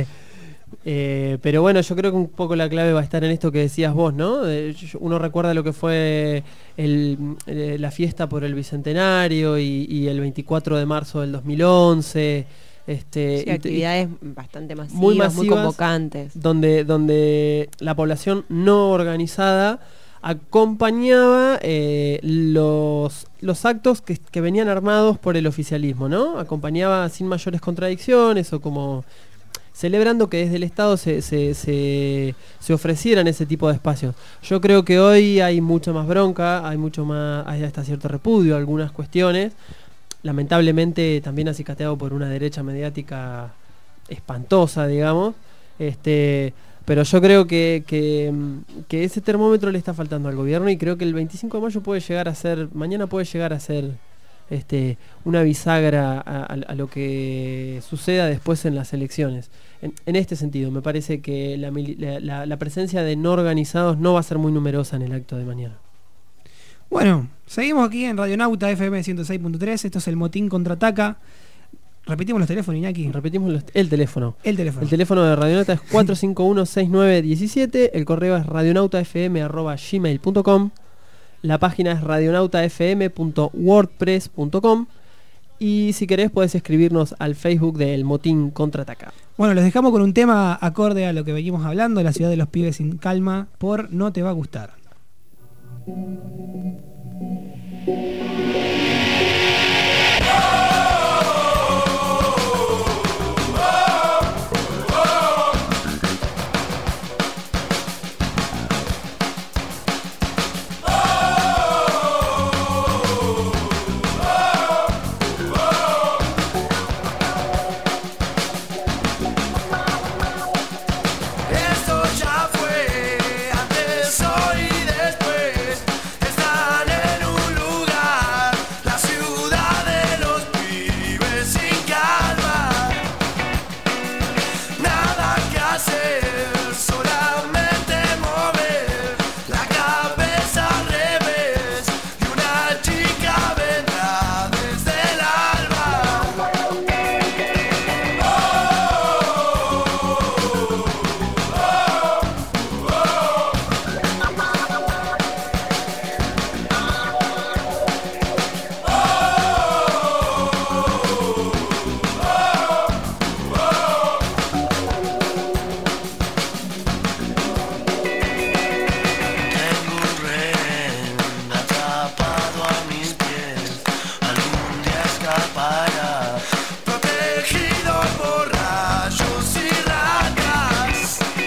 Speaker 2: eh, pero bueno, yo creo que un poco la clave va a estar en esto que decías vos, ¿no? Eh, yo- uno recuerda lo que fue el, eh, la fiesta por el Bicentenario y, y el veinticuatro de marzo del dos mil once. Este,
Speaker 3: Sí,
Speaker 2: y te-
Speaker 3: actividades bastante masivas,
Speaker 2: muy
Speaker 3: muy,
Speaker 2: masivas.
Speaker 3: convocantes.
Speaker 2: donde, donde la población no organizada acompañaba eh, los, los actos que, que venían armados por el oficialismo, ¿no? Acompañaba sin mayores contradicciones o como celebrando que desde el Estado se, se, se, se ofrecieran ese tipo de espacios. Yo creo que hoy hay mucha más bronca, hay mucho más, hay hasta cierto repudio a algunas cuestiones, lamentablemente también acicateado por una derecha mediática espantosa, digamos. Este, pero yo creo que, que, que ese termómetro le está faltando al gobierno y creo que el veinticinco de mayo puede llegar a ser, mañana puede llegar a ser este, una bisagra a, a- a lo que suceda después en las elecciones. En, en este sentido, me parece que la, mili- la- la- la presencia de no organizados no va a ser muy numerosa en el acto de mañana.
Speaker 4: Bueno, seguimos aquí en Radionauta F M ciento seis punto tres. Esto es el Motín Contraataca. Repetimos los teléfonos, Iñaki.
Speaker 2: Repetimos los- el teléfono.
Speaker 4: El teléfono.
Speaker 2: El teléfono de Radionauta es cuatro cinco uno, seis nueve uno siete. El correo es radionautafm arroba gmail punto com. La página es radionautafm punto wordpress punto com. Y si querés podés escribirnos al Facebook del Motín Contraataca.
Speaker 4: Bueno, los dejamos con un tema acorde a lo que venimos hablando, La ciudad de los pibes sin calma, por No te va a gustar.
Speaker 5: Esto ya fue, antes, hoy y después. Están en un lugar, la ciudad de los pibes sin calma. Nada que hacer, solamente mover la cabeza al revés. Y una chica vendrá desde el alba. Tengo un rehén atrapado a mis pies, algún día escapará, protegido por rayos y rayas.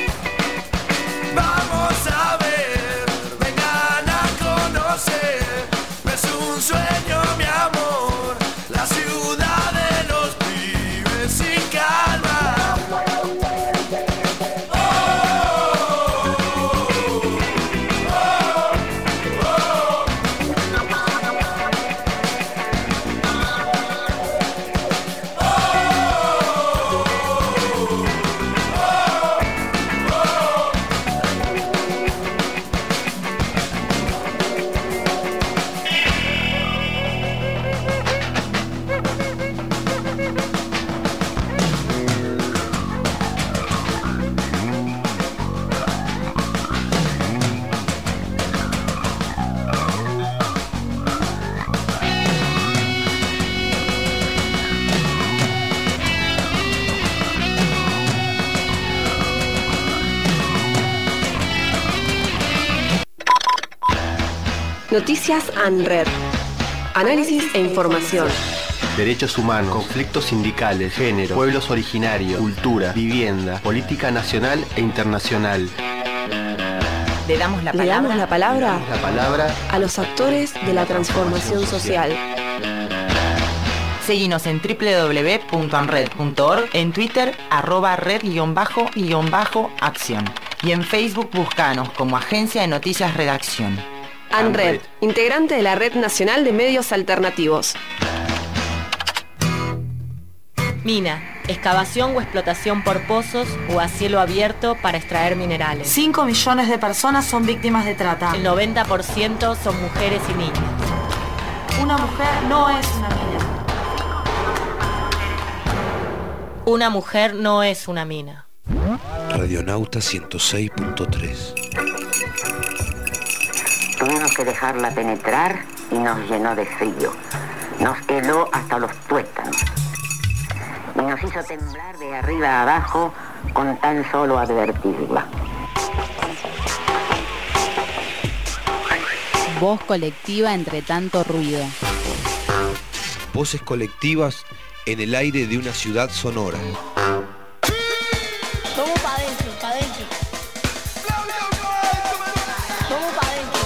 Speaker 5: Vamos a ver, vengan a conocer, no es un sueño mi amor, la ciudad de los pibes sin calma.
Speaker 7: Noticias ANRED. Análisis e información.
Speaker 8: Derechos humanos, conflictos sindicales, género, pueblos originarios, cultura, vivienda, política nacional e internacional.
Speaker 7: Le damos la palabra, Le damos la palabra
Speaker 8: La palabra
Speaker 7: a los actores de la transformación social.
Speaker 9: Seguinos en doble u doble u doble u punto anred punto org, en Twitter, arroba red-acción. Y en Facebook buscanos como Agencia de Noticias Redacción.
Speaker 7: ANRED, integrante de la Red Nacional de Medios Alternativos.
Speaker 10: Mina, excavación o explotación por pozos o a cielo abierto para extraer minerales.
Speaker 11: cinco millones de personas son víctimas de trata.
Speaker 10: El noventa por ciento son mujeres y niñas.
Speaker 11: Una mujer no es una mina.
Speaker 10: Una mujer no es una mina.
Speaker 1: Radionauta ciento seis punto tres.
Speaker 12: Tuvimos que dejarla penetrar y nos llenó de frío. Nos heló hasta los tuétanos. Y nos hizo temblar de arriba a abajo con tan solo advertirla.
Speaker 13: Voz colectiva entre tanto ruido.
Speaker 1: Voces colectivas en el aire de una ciudad sonora.
Speaker 6: Tomo pa' adentro, pa' adentro. Tomo pa' adentro.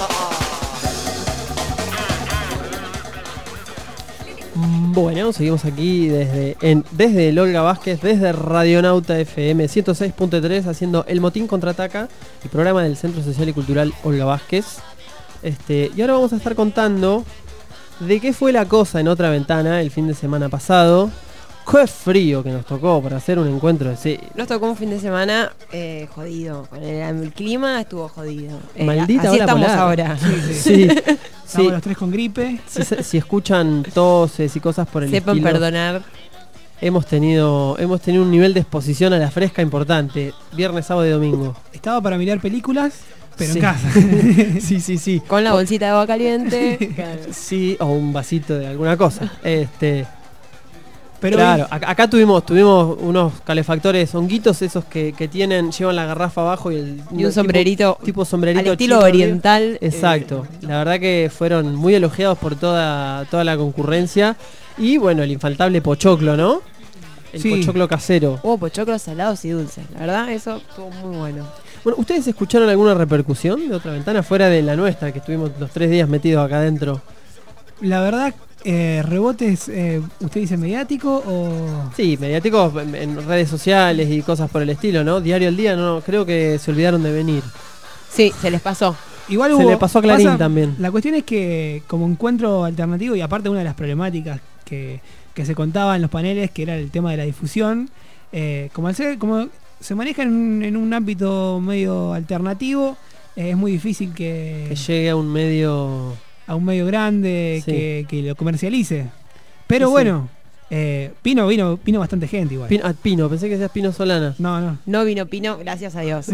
Speaker 2: Bueno, seguimos aquí desde, en, desde el Olga Vázquez, desde Radionauta F M ciento seis punto tres, haciendo El Motín Contraataca, el programa del Centro Social y Cultural Olga Vázquez. Este, y ahora vamos a estar contando de qué fue la cosa en otra ventana el fin de semana pasado. Qué frío que nos tocó para hacer un encuentro de sí.
Speaker 3: Nos tocó un fin de semana eh, jodido. Con el, el clima estuvo jodido. Eh,
Speaker 2: Maldita
Speaker 3: así
Speaker 2: hora
Speaker 3: estamos
Speaker 2: polar.
Speaker 3: ahora.
Speaker 2: Sí, sí. Sí.
Speaker 4: Estamos
Speaker 2: Sí.
Speaker 4: los tres con gripe.
Speaker 2: Si, se- si escuchan toses y cosas por el
Speaker 3: Sepan
Speaker 2: estilo,
Speaker 3: perdonar.
Speaker 2: hemos tenido hemos tenido un nivel de exposición a la fresca importante. Viernes, sábado y domingo.
Speaker 4: Estaba para mirar películas, pero
Speaker 2: Sí.
Speaker 4: en casa.
Speaker 2: Sí, sí, sí.
Speaker 3: Con la bolsita de agua caliente. Claro.
Speaker 2: Sí, o un vasito de alguna cosa. Este,
Speaker 4: Pero
Speaker 2: claro, acá, acá tuvimos tuvimos unos calefactores honguitos, esos que, que tienen, llevan la garrafa abajo y, el,
Speaker 3: Y un sombrerito,
Speaker 2: tipo, tipo sombrerito
Speaker 3: al estilo
Speaker 2: chino arriba.
Speaker 3: oriental.
Speaker 2: Exacto. La verdad que fueron muy elogiados por toda, toda la concurrencia. Y bueno, el infaltable pochoclo, ¿no? El
Speaker 4: Sí.
Speaker 2: pochoclo casero.
Speaker 3: Hubo pochoclos salados y dulces. La verdad, eso estuvo muy bueno.
Speaker 2: Bueno, ¿ustedes escucharon alguna repercusión de Otra Ventana fuera de la nuestra, que estuvimos los tres días metidos acá adentro?
Speaker 4: la verdad, eh, rebotes, eh, ¿usted dice mediático o...?
Speaker 2: Sí, mediáticos en, en redes sociales y cosas por el estilo, ¿no? Diario al día, no, creo que se olvidaron de venir.
Speaker 3: Sí, se les pasó.
Speaker 4: Igual
Speaker 2: Se
Speaker 4: hubo-
Speaker 2: le pasó a Clarín
Speaker 4: pasa-
Speaker 2: también.
Speaker 4: La cuestión es que como encuentro alternativo, y aparte una de las problemáticas que, que se contaba en los paneles, que era el tema de la difusión, eh, como, al ser, como se maneja en, un- en un ámbito medio alternativo, eh, es muy difícil que,
Speaker 2: Que llegue a un medio...
Speaker 4: a un medio grande
Speaker 2: Sí.
Speaker 4: que, que lo comercialice. Pero
Speaker 2: Sí, sí.
Speaker 4: bueno, eh, Pino vino, vino bastante gente igual.
Speaker 2: Pino, ah, Pino, pensé que seas Pino Solana.
Speaker 4: No, no.
Speaker 3: No vino Pino, gracias a Dios.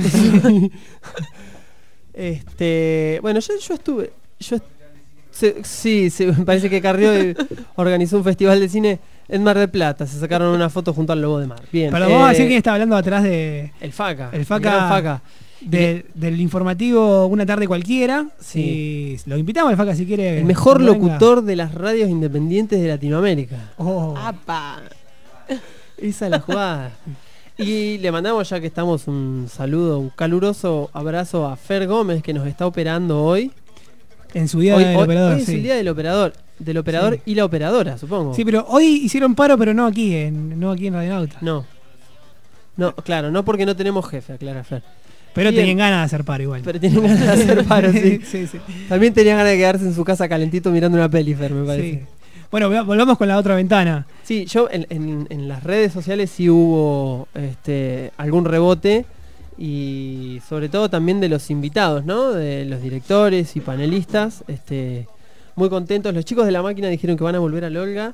Speaker 2: Este, bueno, yo, yo estuve, yo est- se- sí, se- me parece que Carrió eh, organizó un festival de cine en Mar del Plata. Se sacaron una foto junto al Lobo de Mar. Bien.
Speaker 4: Pero vamos a
Speaker 2: eh,
Speaker 4: decir quién está hablando atrás de...
Speaker 2: El Faca.
Speaker 4: El Faca,
Speaker 2: gran Faca.
Speaker 4: de- del informativo Una Tarde Cualquiera.
Speaker 2: Sí.
Speaker 4: Y lo invitamos al Faca si quiere.
Speaker 2: El mejor
Speaker 4: cuando venga.
Speaker 2: locutor de las radios independientes de Latinoamérica.
Speaker 4: Oh.
Speaker 3: ¡Apa!
Speaker 2: Esa es la jugada. Y le mandamos, ya que estamos, un saludo, un caluroso abrazo a Fer Gómez, que nos está operando hoy.
Speaker 4: En su día
Speaker 2: Hoy,
Speaker 4: del
Speaker 2: hoy-
Speaker 4: operador,
Speaker 2: hoy es
Speaker 4: sí.
Speaker 2: el día del operador, del operador
Speaker 4: Sí.
Speaker 2: y la operadora, supongo.
Speaker 4: Sí, pero hoy hicieron paro, pero no aquí, en, no aquí en Radio Nauta.
Speaker 2: No. No, claro, no porque no tenemos jefe, aclara Fer.
Speaker 4: Pero
Speaker 2: Bien.
Speaker 4: tenían ganas de hacer paro igual.
Speaker 2: Pero tienen ganas de hacer paro, sí.
Speaker 4: Sí, sí.
Speaker 2: También tenían ganas de quedarse en su casa calentito mirando una peli, Fer, me parece.
Speaker 4: Sí. Bueno, vol- volvamos con la otra ventana.
Speaker 2: Sí, yo en, en- en las redes sociales sí hubo este, algún rebote y sobre todo también de los invitados, ¿no? De los directores y panelistas, este, muy contentos. Los chicos de La Máquina dijeron que van a volver al Olga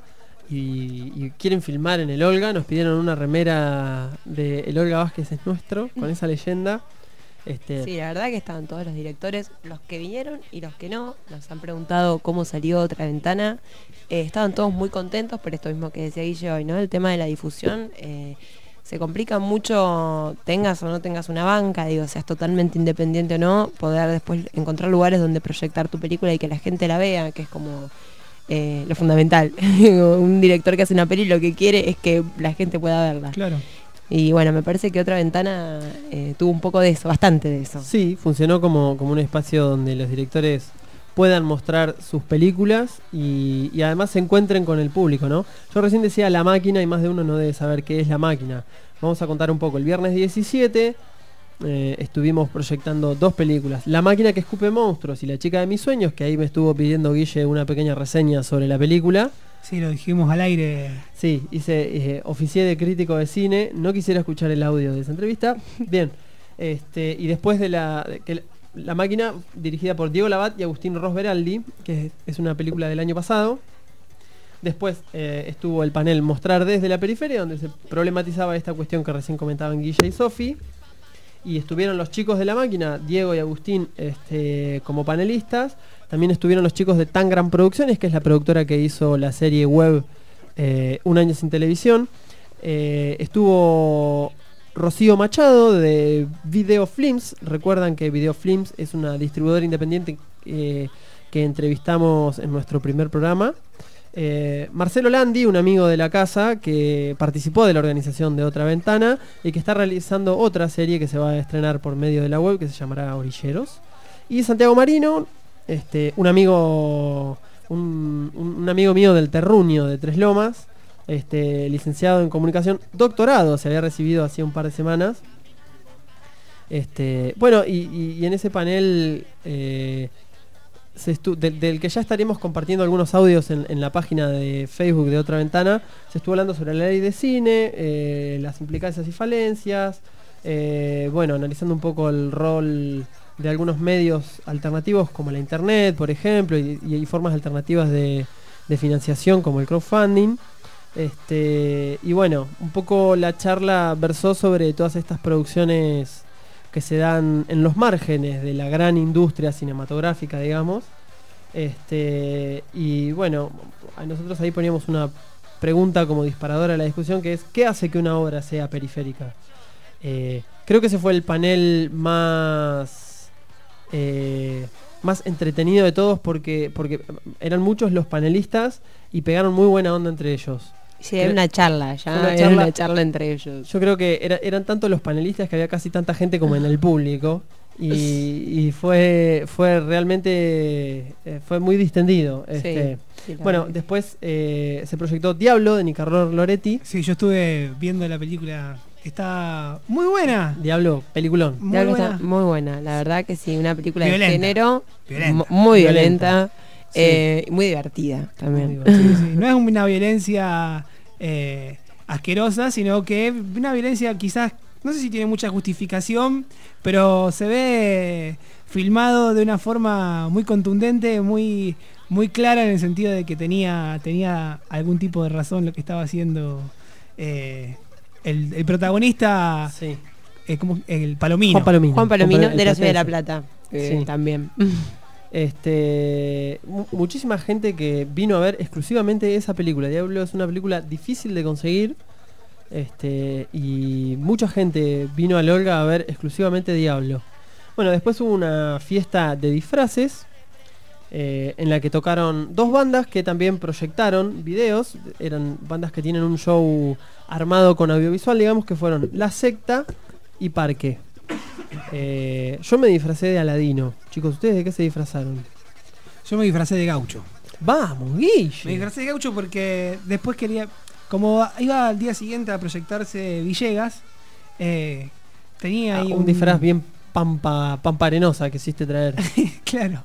Speaker 2: y, y quieren filmar en el Olga. Nos pidieron una remera de El Olga Vázquez es nuestro, con esa leyenda. Este,
Speaker 3: Sí, la verdad que estaban todos los directores, los que vinieron y los que no. Nos han preguntado cómo salió Otra Ventana. Eh, estaban todos muy contentos por esto mismo que decía Guille hoy, ¿no? El tema de la difusión. eh, se complica mucho, tengas o no tengas una banca, digo, seas totalmente independiente o no, poder después encontrar lugares donde proyectar tu película y que la gente la vea, que es como eh, lo fundamental. Un director que hace una peli lo que quiere es que la gente pueda verla.
Speaker 4: Claro.
Speaker 3: Y bueno, me parece que Otra Ventana eh, tuvo un poco de eso, bastante de eso.
Speaker 2: Sí, funcionó como, como un espacio donde los directores puedan mostrar sus películas y, y además se encuentren con el público, ¿no? Yo recién decía La Máquina y más de uno no debe saber qué es La Máquina. Vamos a contar un poco. El viernes diecisiete eh, estuvimos proyectando dos películas. La Máquina que escupe monstruos y La Chica de mis sueños, que ahí me estuvo pidiendo Guille una pequeña reseña sobre la película.
Speaker 4: Sí, lo dijimos al aire.
Speaker 2: Sí, hice, eh, oficié de crítico de cine. No quisiera escuchar el audio de esa entrevista. Bien. Este, y después de la, de que la, la Máquina, dirigida por Diego Labat y Agustín Rosberaldi, que es, es una película del año pasado. Después eh, estuvo el panel Mostrar desde la periferia, donde se problematizaba esta cuestión que recién comentaban Guille y Sofi. Y estuvieron los chicos de La Máquina, Diego y Agustín, este, como panelistas. También estuvieron los chicos de Tangram Producciones, que es la productora que hizo la serie web eh, Un año sin televisión. Eh, estuvo Rocío Machado de Video Films. Recuerdan que Video Films es una distribuidora independiente eh, que entrevistamos en nuestro primer programa. Eh, Marcelo Landi, un amigo de la casa que participó de la organización de Otra Ventana y que está realizando otra serie que se va a estrenar por medio de la web, que se llamará Orilleros. Y Santiago Marino, este, un amigo un, un amigo mío del Terruño de Tres Lomas, este, licenciado en comunicación, doctorado, se había recibido hacía un par de semanas. Este, bueno, y, y, y en ese panel eh, se estu- del, del que ya estaremos compartiendo algunos audios en, en la página de Facebook de Otra Ventana, se estuvo hablando sobre la ley de cine, eh, las implicancias y falencias, eh, bueno, analizando un poco el rol de algunos medios alternativos como la internet, por ejemplo, y, y formas alternativas de, de financiación como el crowdfunding. Este, y bueno, un poco la charla versó sobre todas estas producciones que se dan en los márgenes de la gran industria cinematográfica, digamos. Este, y bueno, a nosotros ahí poníamos una pregunta como disparadora a la discusión, que es ¿qué hace que una obra sea periférica? Eh, creo que ese fue el panel más eh, más entretenido de todos porque, porque eran muchos los panelistas y pegaron muy buena onda entre ellos.
Speaker 3: Sí, era una charla, ya
Speaker 2: una
Speaker 3: era
Speaker 2: charla,
Speaker 3: una charla entre ellos.
Speaker 2: Yo creo que era, eran tantos los panelistas que había casi tanta gente como en el público. Y, y fue fue realmente eh, fue muy distendido. Este.
Speaker 3: Sí, sí,
Speaker 2: bueno, después eh, se proyectó Diablo de Nicanor Loretti.
Speaker 4: Sí, yo estuve viendo la película. Está muy buena.
Speaker 2: Diablo, peliculón.
Speaker 3: Muy Diablo buena. Está muy buena, la verdad que sí, una película
Speaker 4: violenta.
Speaker 3: de género
Speaker 4: Violenta.
Speaker 3: muy violenta, violenta
Speaker 2: sí.
Speaker 3: eh, muy divertida también.
Speaker 2: Muy divertida.
Speaker 4: Sí, sí. No es una violencia eh, asquerosa, sino que es una violencia quizás, no sé si tiene mucha justificación, pero se ve filmado de una forma muy contundente, muy muy clara en el sentido de que tenía tenía algún tipo de razón lo que estaba haciendo eh, el, el protagonista,
Speaker 2: sí.
Speaker 4: eh, como el Palomino.
Speaker 2: Juan Palomino,
Speaker 3: Juan Palomino
Speaker 2: Juan Palomino
Speaker 3: de la Ciudad de la Plata, eh,
Speaker 2: sí.
Speaker 3: también.
Speaker 2: Este, muchísima gente que vino a ver exclusivamente esa película. Diablo es una película difícil de conseguir. Este, y mucha gente vino al Olga a ver exclusivamente Diablo. Bueno, después hubo una fiesta de disfraces eh, en la que tocaron dos bandas que también proyectaron videos. Eran bandas que tienen un show armado con audiovisual, digamos, que fueron La Secta y Parque. eh, Yo me disfracé de Aladino. Chicos, ¿ustedes de qué se disfrazaron?
Speaker 4: Yo me disfracé de gaucho.
Speaker 2: Vamos, Guille.
Speaker 4: Me disfracé de gaucho porque después quería... Como iba al día siguiente a proyectarse Villegas, eh, tenía ahí
Speaker 2: ah, un,
Speaker 4: un
Speaker 2: disfraz bien pampa, pampa arenosa que hiciste traer.
Speaker 4: Claro.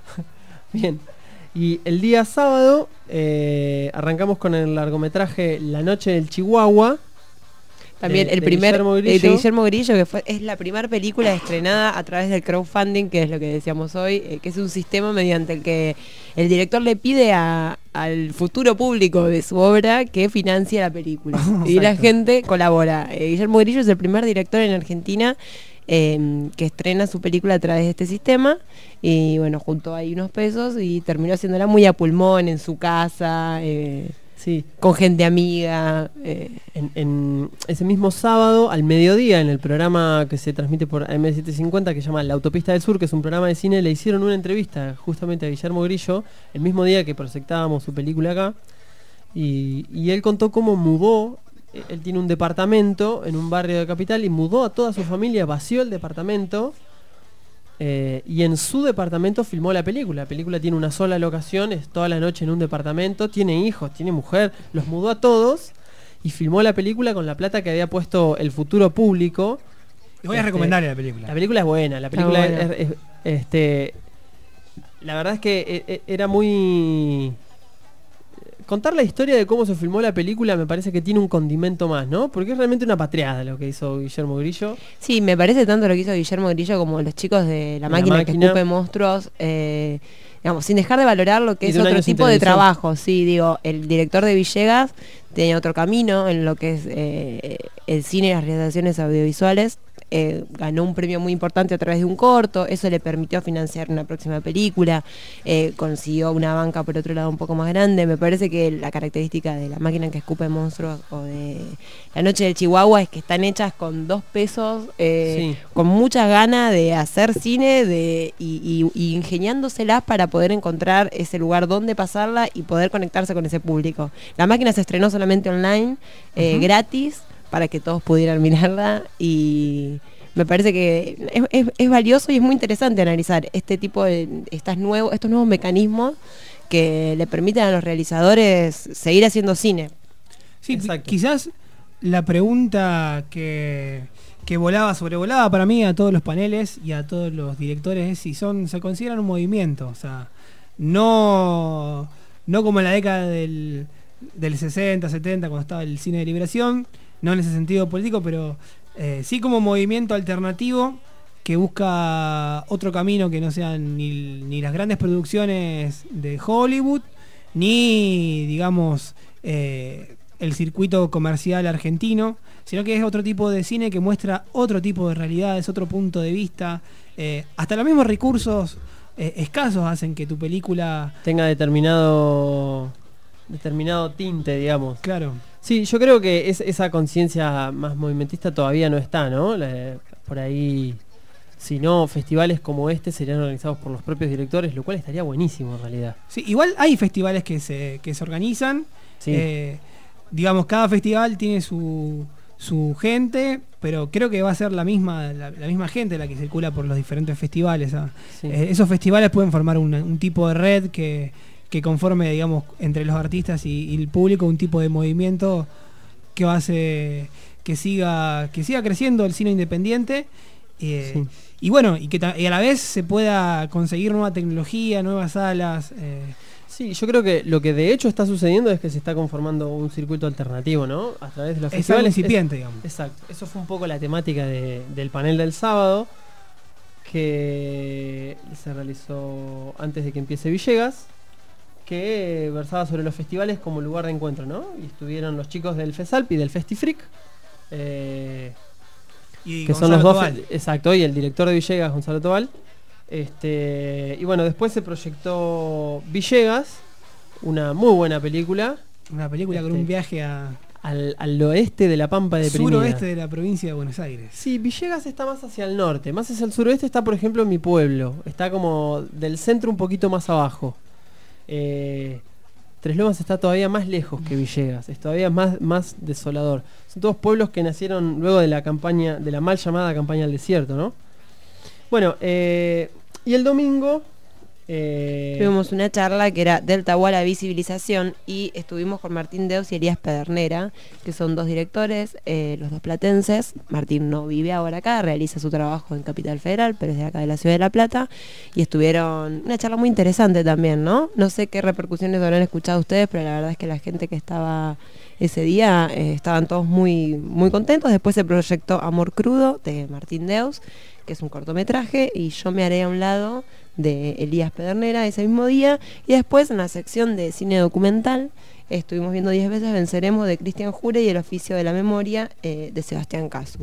Speaker 2: Bien. Y el día sábado eh, arrancamos con el largometraje La Noche del Chihuahua.
Speaker 3: También
Speaker 2: de,
Speaker 3: el
Speaker 2: de
Speaker 3: primer
Speaker 2: Guillermo Grillo.
Speaker 3: Eh, de Guillermo Grillo, que fue, es la primera película estrenada a través del crowdfunding, que es lo que decíamos hoy, eh, que es un sistema mediante el que el director le pide a, al futuro público de su obra que financie la película. Y la gente colabora. Eh, Guillermo Grillo es el primer director en Argentina eh, que estrena su película a través de este sistema. Y bueno, juntó ahí unos pesos y terminó haciéndola muy a pulmón en su casa. Eh,
Speaker 2: Sí.
Speaker 3: Con gente amiga.
Speaker 2: Eh. En, en ese mismo sábado, al mediodía, en el programa que se transmite por A M setecientos cincuenta, que se llama La Autopista del Sur, que es un programa de cine, le hicieron una entrevista justamente a Guillermo Grillo, el mismo día que proyectábamos su película acá. Y, y él contó cómo mudó. Él tiene un departamento en un barrio de Capital y mudó a toda su familia, vació el departamento. Eh, y en su departamento filmó la película. La película tiene una sola locación, es toda la noche en un departamento, tiene hijos, tiene mujer, los mudó a todos y filmó la película con la plata que había puesto el futuro público.
Speaker 4: Les voy a este, recomendar la película.
Speaker 2: La película es buena, la película
Speaker 3: buena.
Speaker 2: Es, es, es, este, la verdad es que era muy... Contar la historia de cómo se filmó la película me parece que tiene un condimento más, ¿no? Porque es realmente una patriada lo que hizo Guillermo Grillo.
Speaker 3: Sí, me parece tanto lo que hizo Guillermo Grillo como los chicos de La, máquina, la máquina que escupe monstruos, eh, digamos, sin dejar de valorar lo que es otro tipo de trabajo. Sí, digo, el director de Villegas tenía otro camino en lo que es eh, el cine y las realizaciones audiovisuales. Eh, ganó un premio muy importante a través de un corto, eso le permitió financiar una próxima película, eh, consiguió una banca por otro lado un poco más grande. Me parece que la característica de La máquina que escupe monstruos o de La noche del Chihuahua es que están hechas con dos pesos, eh, sí. con muchas ganas de hacer cine de, y, y, y ingeniándoselas para poder encontrar ese lugar donde pasarla y poder conectarse con ese público. La máquina se estrenó solamente online, eh, uh-huh. gratis, para que todos pudieran mirarla, y me parece que es, es, es valioso y es muy interesante analizar este tipo de estas nuevos, estos nuevos mecanismos que le permiten a los realizadores seguir haciendo cine.
Speaker 4: Sí, exacto. Quizás la pregunta que, que volaba, sobrevolaba para mí a todos los paneles y a todos los directores es si son, se consideran un movimiento, o sea, no, no como en la década del, del sesenta, setenta, cuando estaba el cine de liberación, no en ese sentido político, pero eh, sí como movimiento alternativo que busca otro camino que no sean ni, ni las grandes producciones de Hollywood, ni, digamos, eh, el circuito comercial argentino, sino que es otro tipo de cine que muestra otro tipo de realidades, otro punto de vista. Eh, hasta los mismos recursos eh, escasos hacen que tu película
Speaker 2: tenga determinado determinado tinte, digamos.
Speaker 4: Claro.
Speaker 2: Sí, yo creo que es, esa conciencia más movimentista todavía no está, ¿no? La, por ahí, si no, festivales como este serían organizados por los propios directores, lo cual estaría buenísimo en realidad.
Speaker 4: Sí, igual hay festivales que se, que se organizan.
Speaker 2: Sí.
Speaker 4: Eh, digamos, cada festival tiene su, su gente, pero creo que va a ser la misma, la, la misma gente la que circula por los diferentes festivales. ¿Ah?
Speaker 2: Sí.
Speaker 4: Eh, esos festivales pueden formar una, un tipo de red que, que conforme, digamos, entre los artistas y, y el público, un tipo de movimiento que va a hacer que siga, que siga creciendo el cine independiente. Eh,
Speaker 2: Sí.
Speaker 4: Y bueno, y que ta- y a la vez se pueda conseguir nueva tecnología, nuevas salas. Eh.
Speaker 2: Sí, yo creo que lo que de hecho está sucediendo es que se está conformando un circuito alternativo, ¿no? A través de los
Speaker 4: Es algo
Speaker 2: festivales.
Speaker 4: incipiente,
Speaker 2: Es-
Speaker 4: digamos.
Speaker 2: Exacto. Eso fue un poco la temática de- del panel del sábado, que se realizó antes de que empiece Villegas, que versaba sobre los festivales como lugar de encuentro, ¿no? Y estuvieron los chicos del FESALP y del FestiFreak. Eh,
Speaker 4: Y
Speaker 2: que
Speaker 4: Gonzalo
Speaker 2: son los dos,
Speaker 4: Tobal.
Speaker 2: exacto, y el director de Villegas, Gonzalo Tobal. Este, y bueno, después se proyectó Villegas, una muy buena película.
Speaker 4: Una película
Speaker 2: Este,
Speaker 4: con un viaje a
Speaker 2: al, al oeste de la Pampa deprimida.
Speaker 4: suroeste de la provincia de Buenos Aires.
Speaker 2: Sí, Villegas está más hacia el norte, más hacia el suroeste está, por ejemplo, mi pueblo. Está como del centro un poquito más abajo. Eh, Tres Lomas está todavía más lejos que Villegas, es todavía más, más desolador. Son todos pueblos que nacieron luego de la campaña, de la mal llamada campaña al desierto, ¿no? Bueno, eh, y el domingo eh,
Speaker 3: Tuvimos una charla que era Delta Walla Visibilización y estuvimos con Martín Deus y Elías Pedernera, que son dos directores, eh, los dos platenses. Martín no vive ahora acá, realiza su trabajo en Capital Federal, pero es de acá de la Ciudad de La Plata. Y estuvieron una charla muy interesante también, ¿no? No sé qué repercusiones habrán escuchado ustedes, pero la verdad es que la gente que estaba ese día eh, estaban todos muy, muy contentos. Después se proyectó Amor Crudo de Martín Deus, que es un cortometraje, y Yo me haré a un lado de Elías Pedernera ese mismo día. Y después en la sección de cine documental estuvimos viendo diez veces Venceremos de Cristian Jure y El oficio de la memoria eh, de Sebastián Casu.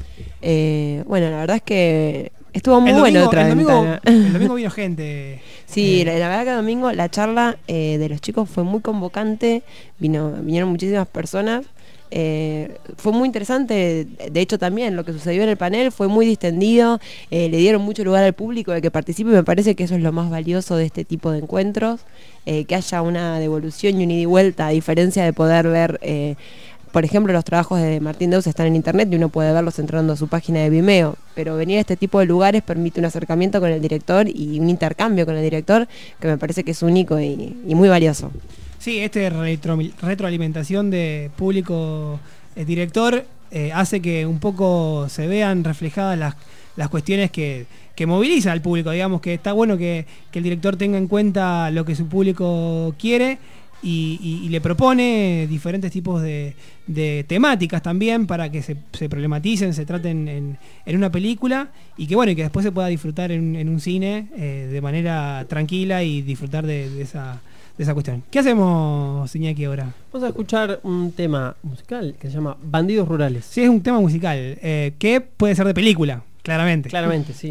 Speaker 3: Eh, bueno, la verdad es que estuvo muy
Speaker 4: El
Speaker 3: bueno
Speaker 4: domingo,
Speaker 3: otra
Speaker 4: el domingo,
Speaker 3: ventana.
Speaker 4: el domingo vino gente.
Speaker 3: Sí,
Speaker 4: Eh,
Speaker 3: la, la verdad que el domingo la charla eh, de los chicos fue muy convocante, vino, vinieron muchísimas personas. Eh, fue muy interesante, de hecho también lo que sucedió en el panel fue muy distendido, eh, le dieron mucho lugar al público de que participe, y me parece que eso es lo más valioso de este tipo de encuentros, eh, que haya una devolución y un ida y vuelta, a diferencia de poder ver, eh, por ejemplo, los trabajos de Martín Deus están en internet y uno puede verlos entrando a su página de Vimeo, pero venir a este tipo de lugares permite un acercamiento con el director y un intercambio con el director que me parece que es único y, y muy valioso.
Speaker 4: Sí, este retro, retroalimentación de público eh, director eh, hace que un poco se vean reflejadas las, las cuestiones que, que moviliza al público. Digamos que está bueno que, que el director tenga en cuenta lo que su público quiere y, y, y le propone diferentes tipos de, de temáticas también para que se, se problematicen, se traten en, en una película y que bueno y que después se pueda disfrutar en, en un cine eh, de manera tranquila y disfrutar de, de esa de esa cuestión. ¿Qué hacemos, Iñaki, ahora?
Speaker 2: vamos a escuchar un tema musical que se llama Bandidos Rurales.
Speaker 4: Sí, es un tema musical, eh, que puede ser de película, claramente.
Speaker 2: Claramente, sí.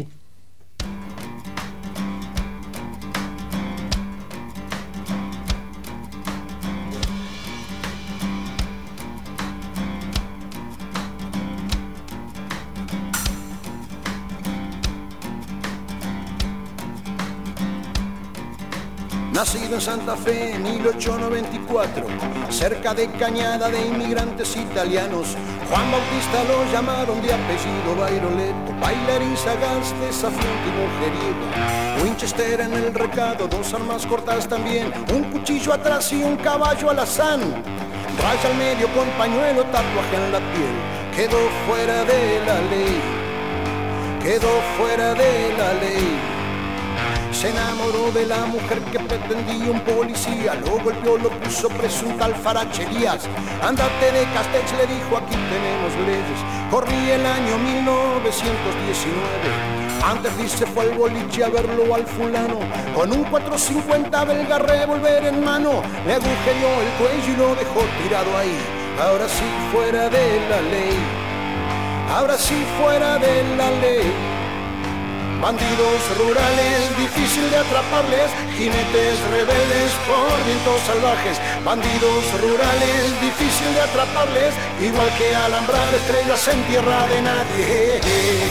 Speaker 14: Nacido en Santa Fe en mil ochocientos noventa y cuatro, cerca de Cañada de inmigrantes italianos, Juan Bautista lo llamaron de apellido Bairoleto, bailarín sagaz, desafiante y mujeriego. Winchester en el recado, dos armas cortas también, un cuchillo atrás y un caballo alazán. Raya al medio con pañuelo, tatuaje en la piel, quedó fuera de la ley, quedó fuera de la ley. Se enamoró de la mujer que pretendía un policía, lo golpeó, lo puso preso un tal Faracherías. Andate de Castex, le dijo, aquí tenemos leyes. Corría el año mil novecientos diecinueve. Antes dice fue al boliche a verlo al fulano, con un cuatrocientos cincuenta belga revólver en mano. Le agujereó el cuello y lo dejó tirado ahí. Ahora sí fuera de la ley, ahora sí fuera de la ley. Bandidos rurales, difícil de atraparles, jinetes rebeldes por vientos salvajes. Bandidos rurales, difícil de atraparles, igual que alambrar estrellas en tierra de nadie.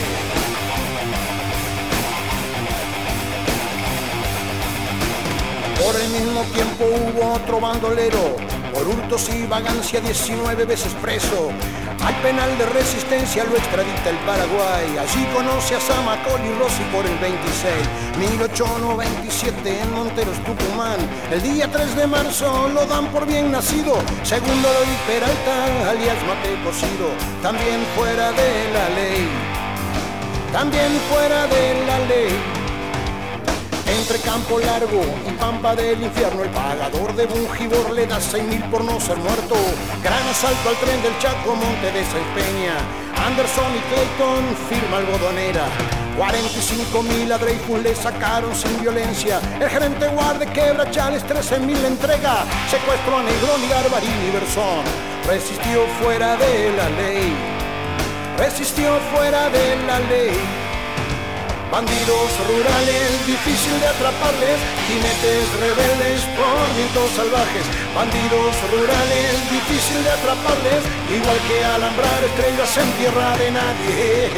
Speaker 14: Por el mismo tiempo hubo otro bandolero, por hurtos y vagancia diecinueve veces preso. Al penal de resistencia lo extradita el Paraguay. Allí conoce a Samacol y Rossi por el veintiséis. mil ochocientos noventa y siete en Monteros, Tucumán. El día tres de marzo lo dan por bien nacido. Segundo Loy Peralta, alias Mate Cocido. También fuera de la ley, también fuera de la ley. Entre Campo Largo y Pampa del Infierno, el pagador de Bungibor le da seis mil por no ser muerto. Gran asalto al tren del Chaco, Monte de Peña. Anderson y Clayton, firma algodonera. cuarenta y cinco mil a Dreyfus le sacaron sin violencia. El gerente Guarde quebra Chales, trece mil le entrega. Secuestró a Negroni, Garbarini y Bersón. Resistió fuera de la ley, resistió fuera de la ley. Bandidos rurales, difícil de atraparles, jinetes rebeldes por vientos salvajes. Bandidos rurales, difícil de atraparles, igual que alambrar estrellas en tierra de nadie.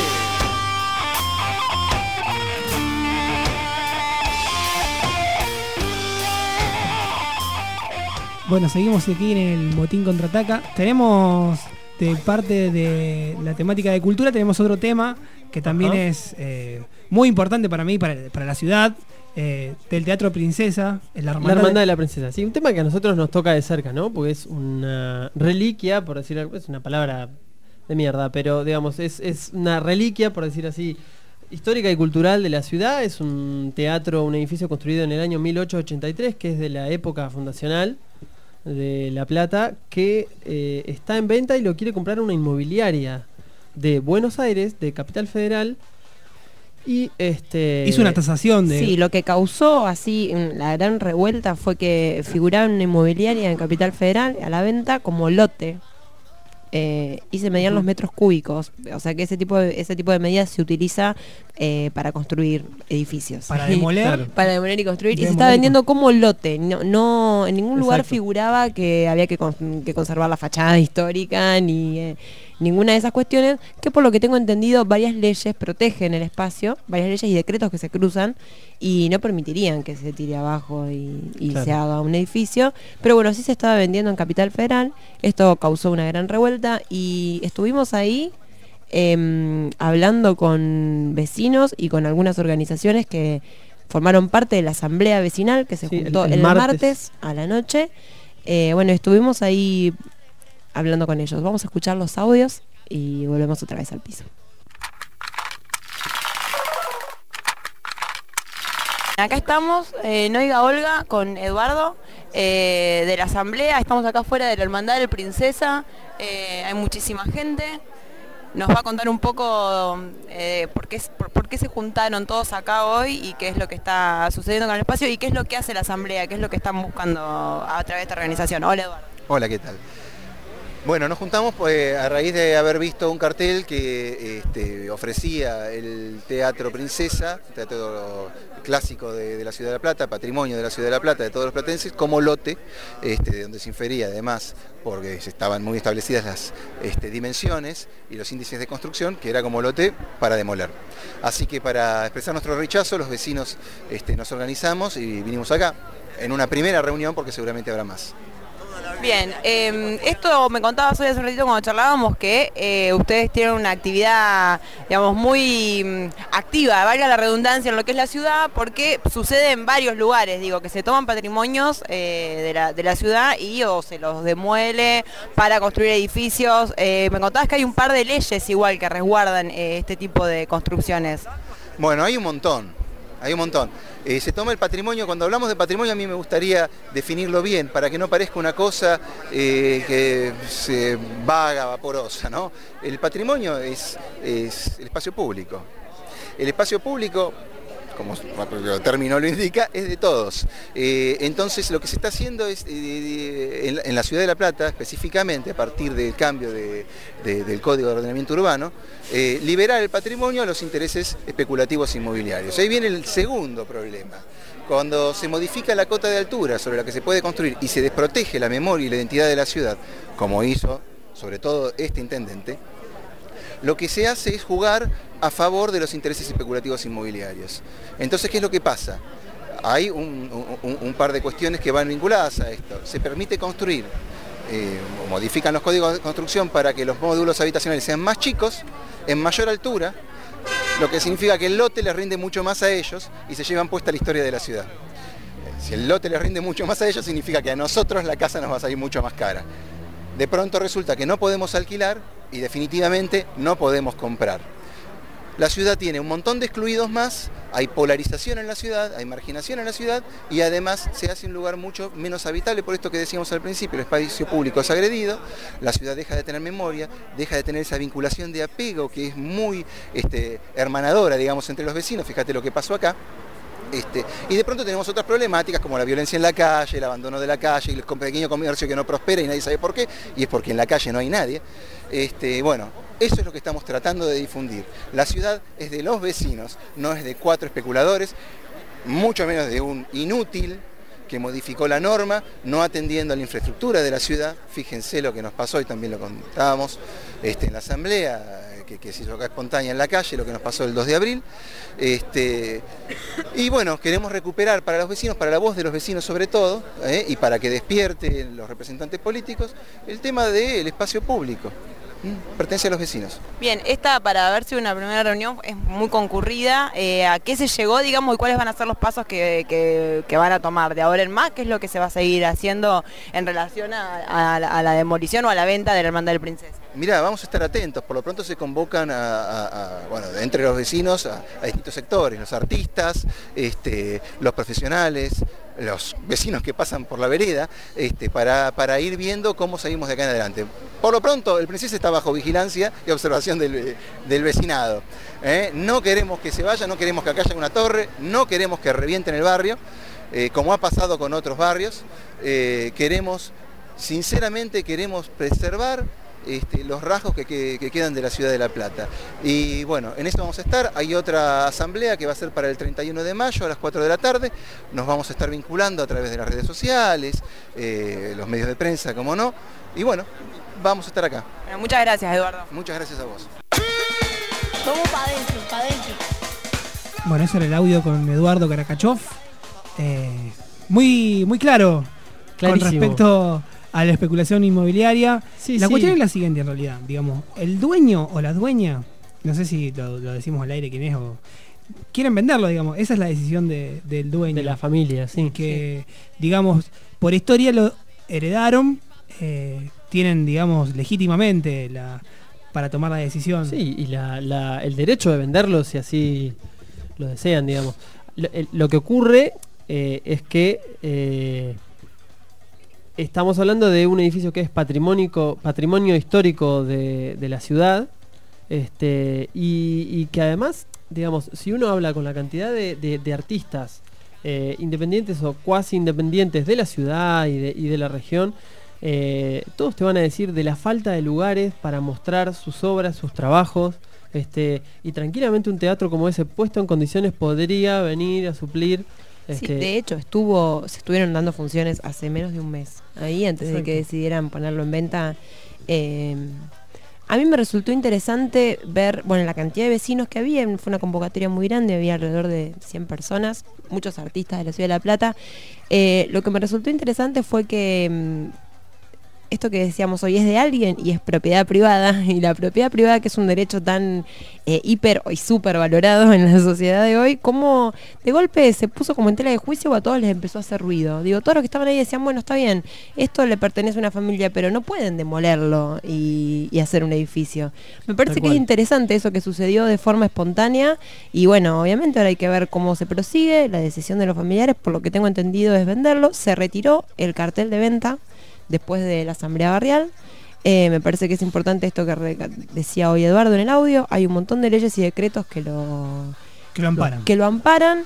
Speaker 4: Bueno, seguimos aquí en el Motín Contraataca. Tenemos de parte de la temática de cultura, tenemos otro tema que también Ajá. es eh, muy importante para mí, para, para la ciudad, eh, del Teatro Princesa, la Hermandad,
Speaker 2: la Hermandad de la Princesa. Sí, un tema que a nosotros nos toca de cerca, ¿no? Porque es una reliquia, por decir algo, es una palabra de mierda, pero digamos, es, es una reliquia, por decir así, histórica y cultural de la ciudad. Es un teatro, un edificio construido en el año mil ochocientos ochenta y tres, que es de la época fundacional de La Plata, que eh, está en venta y lo quiere comprar una inmobiliaria de Buenos Aires, de Capital Federal, y este
Speaker 4: hizo una tasación de...
Speaker 3: Sí, lo que causó así la gran revuelta fue que figuraba una inmobiliaria en Capital Federal a la venta como lote. Eh, y se medían uh-huh. los metros cúbicos, o sea que ese tipo de, ese tipo de medidas se utiliza eh, para construir edificios,
Speaker 4: para demoler,
Speaker 3: claro. para demoler y construir, demoler. Y se estaba vendiendo como lote. No, no en ningún lugar
Speaker 2: Exacto.
Speaker 3: figuraba que había que, con, que conservar la fachada histórica ni eh, ninguna de esas cuestiones, que por lo que tengo entendido varias leyes protegen el espacio, varias leyes y decretos que se cruzan y no permitirían que se tire abajo y, y claro. se haga un edificio, pero bueno, sí se estaba vendiendo en Capital Federal. Esto causó una gran revuelta y estuvimos ahí eh, hablando con vecinos y con algunas organizaciones que formaron parte de la asamblea vecinal que se sí, juntó el, el, el martes. martes a la noche. Eh, bueno, estuvimos ahí hablando con ellos. Vamos a escuchar los audios y volvemos otra vez al piso.
Speaker 15: Acá estamos, eh, Noiga Olga, con Eduardo, eh, de la asamblea. Estamos acá afuera de la Hermandad del Princesa. Eh, hay muchísima gente. Nos va a contar un poco eh, por, qué, por, por qué se juntaron todos acá hoy y qué es lo que está sucediendo con el espacio y qué es lo que hace la asamblea, qué es lo que están buscando a través de esta organización. Hola, Eduardo.
Speaker 16: Hola, ¿qué tal? Bueno, nos juntamos pues, a raíz de haber visto un cartel que este, ofrecía el Teatro Princesa, teatro clásico de, de la Ciudad de La Plata, patrimonio de la Ciudad de La Plata, de todos los platenses, como lote, este, de donde se infería además, porque estaban muy establecidas las este, dimensiones y los índices de construcción, que era como lote para demoler. Así que para expresar nuestro rechazo, los vecinos este, nos organizamos y vinimos acá, en una primera reunión, porque seguramente habrá más.
Speaker 15: Bien, eh, esto me contabas hoy hace un ratito cuando charlábamos que eh, ustedes tienen una actividad, digamos, muy mm, activa, valga la redundancia, en lo que es la ciudad, porque sucede en varios lugares, digo, que se toman patrimonios eh, de, la, de la ciudad y o se los demuele para construir edificios. Eh, me contabas que hay un par de leyes igual que resguardan eh, este tipo de construcciones.
Speaker 16: Bueno, hay un montón. hay un montón. Eh, se toma el patrimonio, cuando hablamos de patrimonio a mí me gustaría definirlo bien, para que no parezca una cosa eh, que se vaga, vaporosa, ¿no? El patrimonio es, es el espacio público. El espacio público, como el término lo indica, es de todos. Eh, entonces lo que se está haciendo es, eh, en, en la Ciudad de La Plata, específicamente a partir del cambio de, de, del Código de Ordenamiento Urbano, eh, liberar el patrimonio a los intereses especulativos inmobiliarios. Ahí viene el segundo problema. Cuando se modifica la cota de altura sobre la que se puede construir y se desprotege la memoria y la identidad de la ciudad, como hizo sobre todo este intendente, lo que se hace es jugar a favor de los intereses especulativos inmobiliarios. Entonces, ¿qué es lo que pasa? Hay un, un, un par de cuestiones que van vinculadas a esto. Se permite construir, eh, modifican los códigos de construcción para que los módulos habitacionales sean más chicos, en mayor altura, lo que significa que el lote les rinde mucho más a ellos y se llevan puesta la historia de la ciudad. Si el lote les rinde mucho más a ellos, significa que a nosotros la casa nos va a salir mucho más cara. De pronto resulta que no podemos alquilar y definitivamente no podemos comprar. La ciudad tiene un montón de excluidos más, hay polarización en la ciudad, hay marginación en la ciudad y además se hace un lugar mucho menos habitable, por esto que decíamos al principio, el espacio público es agredido, la ciudad deja de tener memoria, deja de tener esa vinculación de apego que es muy este, hermanadora, digamos, entre los vecinos, fíjate lo que pasó acá. Este, y de pronto tenemos otras problemáticas como la violencia en la calle, el abandono de la calle, el pequeño comercio que no prospera y nadie sabe por qué, y es porque en la calle no hay nadie. Este, bueno, eso es lo que estamos tratando de difundir. La ciudad es de los vecinos, no es de cuatro especuladores, mucho menos de un inútil que modificó la norma, no atendiendo a la infraestructura de la ciudad. Fíjense lo que nos pasó y también lo contábamos este, en la asamblea, que, que se hizo acá espontánea en la calle, lo que nos pasó el dos de abril. Este, y bueno, queremos recuperar para los vecinos, para la voz de los vecinos sobre todo, ¿eh? y para que despierten los representantes políticos, el tema del espacio público. ¿Mm? Pertenece a los vecinos.
Speaker 15: Bien, esta para ver si una primera reunión es muy concurrida. Eh, ¿A qué se llegó, digamos, y cuáles van a ser los pasos que, que, que van a tomar de ahora en más? ¿Qué es lo que se va a seguir haciendo en relación a, a, la, a la demolición o a la venta de la Hermandad del Princesa?
Speaker 16: Mirá, vamos a estar atentos, por lo pronto se convocan a, a, a bueno, entre los vecinos a, a distintos sectores, los artistas, este, los profesionales, los vecinos que pasan por la vereda, este, para, para ir viendo cómo seguimos de acá en adelante. Por lo pronto, el Princesa está bajo vigilancia y observación del, del vecinado. ¿eh? No queremos que se vaya, no queremos que acá haya una torre, no queremos que revienten el barrio, eh, como ha pasado con otros barrios. Eh, queremos, sinceramente, queremos preservar Este, los rasgos que, que, que quedan de la ciudad de La Plata. Y bueno, en eso vamos a estar. Hay otra asamblea que va a ser para el treinta y uno de mayo a las cuatro de la tarde. Nos vamos a estar vinculando a través de las redes sociales, eh, los medios de prensa, como no. Y bueno, vamos a estar acá.
Speaker 15: Bueno, muchas gracias, Eduardo.
Speaker 16: Muchas gracias a vos.
Speaker 6: Vamos para adentro, para adentro.
Speaker 4: Bueno, ese era el audio con Eduardo Karakachov. Eh, muy, muy claro. Clarísimo. Con respecto a la especulación inmobiliaria. Sí, la sí. cuestión es la siguiente en realidad, digamos, el dueño o la dueña, no sé si lo, lo decimos al aire quién es, o quieren venderlo, digamos, esa es la decisión de, del dueño.
Speaker 2: De la familia, sí.
Speaker 4: Que, sí. digamos, por historia lo heredaron, eh, tienen, digamos, legítimamente la para tomar la decisión.
Speaker 2: Sí, y la, la, el derecho de venderlo si así lo desean, digamos. Lo, el, lo que ocurre eh, es que... Eh, Estamos hablando de un edificio que es patrimonio, patrimonio histórico de, de la ciudad, este, y, y que además, digamos, si uno habla con la cantidad de, de, de artistas eh, independientes o cuasi independientes de la ciudad y de, y de la región, eh, todos te van a decir de la falta de lugares para mostrar sus obras, sus trabajos, este, y tranquilamente un teatro como ese puesto en condiciones podría venir a suplir.
Speaker 3: Sí,
Speaker 2: este...
Speaker 3: de hecho estuvo, se estuvieron dando funciones hace menos de un mes, ahí antes Exacto. de que decidieran ponerlo en venta. Eh, a mí me resultó interesante ver, bueno, la cantidad de vecinos que había, fue una convocatoria muy grande, había alrededor de cien personas, muchos artistas de la ciudad de La Plata. Eh, lo que me resultó interesante fue que esto que decíamos hoy es de alguien y es propiedad privada, y la propiedad privada, que es un derecho tan eh, hiper y súper valorado en la sociedad de hoy, como de golpe se puso como en tela de juicio o a todos les empezó a hacer ruido. Digo, todos los que estaban ahí decían, bueno, está bien, esto le pertenece a una familia, pero no pueden demolerlo y, y hacer un edificio. Me parece
Speaker 2: Tal
Speaker 3: que
Speaker 2: cual.
Speaker 3: es interesante eso que sucedió de forma espontánea, y bueno, obviamente ahora hay que ver cómo se prosigue. La decisión de los familiares, por lo que tengo entendido, es venderlo. Se retiró el cartel de venta después de la asamblea barrial. Eh, me parece que es importante esto que re- decía hoy Eduardo en el audio. Hay un montón de leyes y decretos que lo,
Speaker 4: Que lo amparan.
Speaker 3: que lo amparan.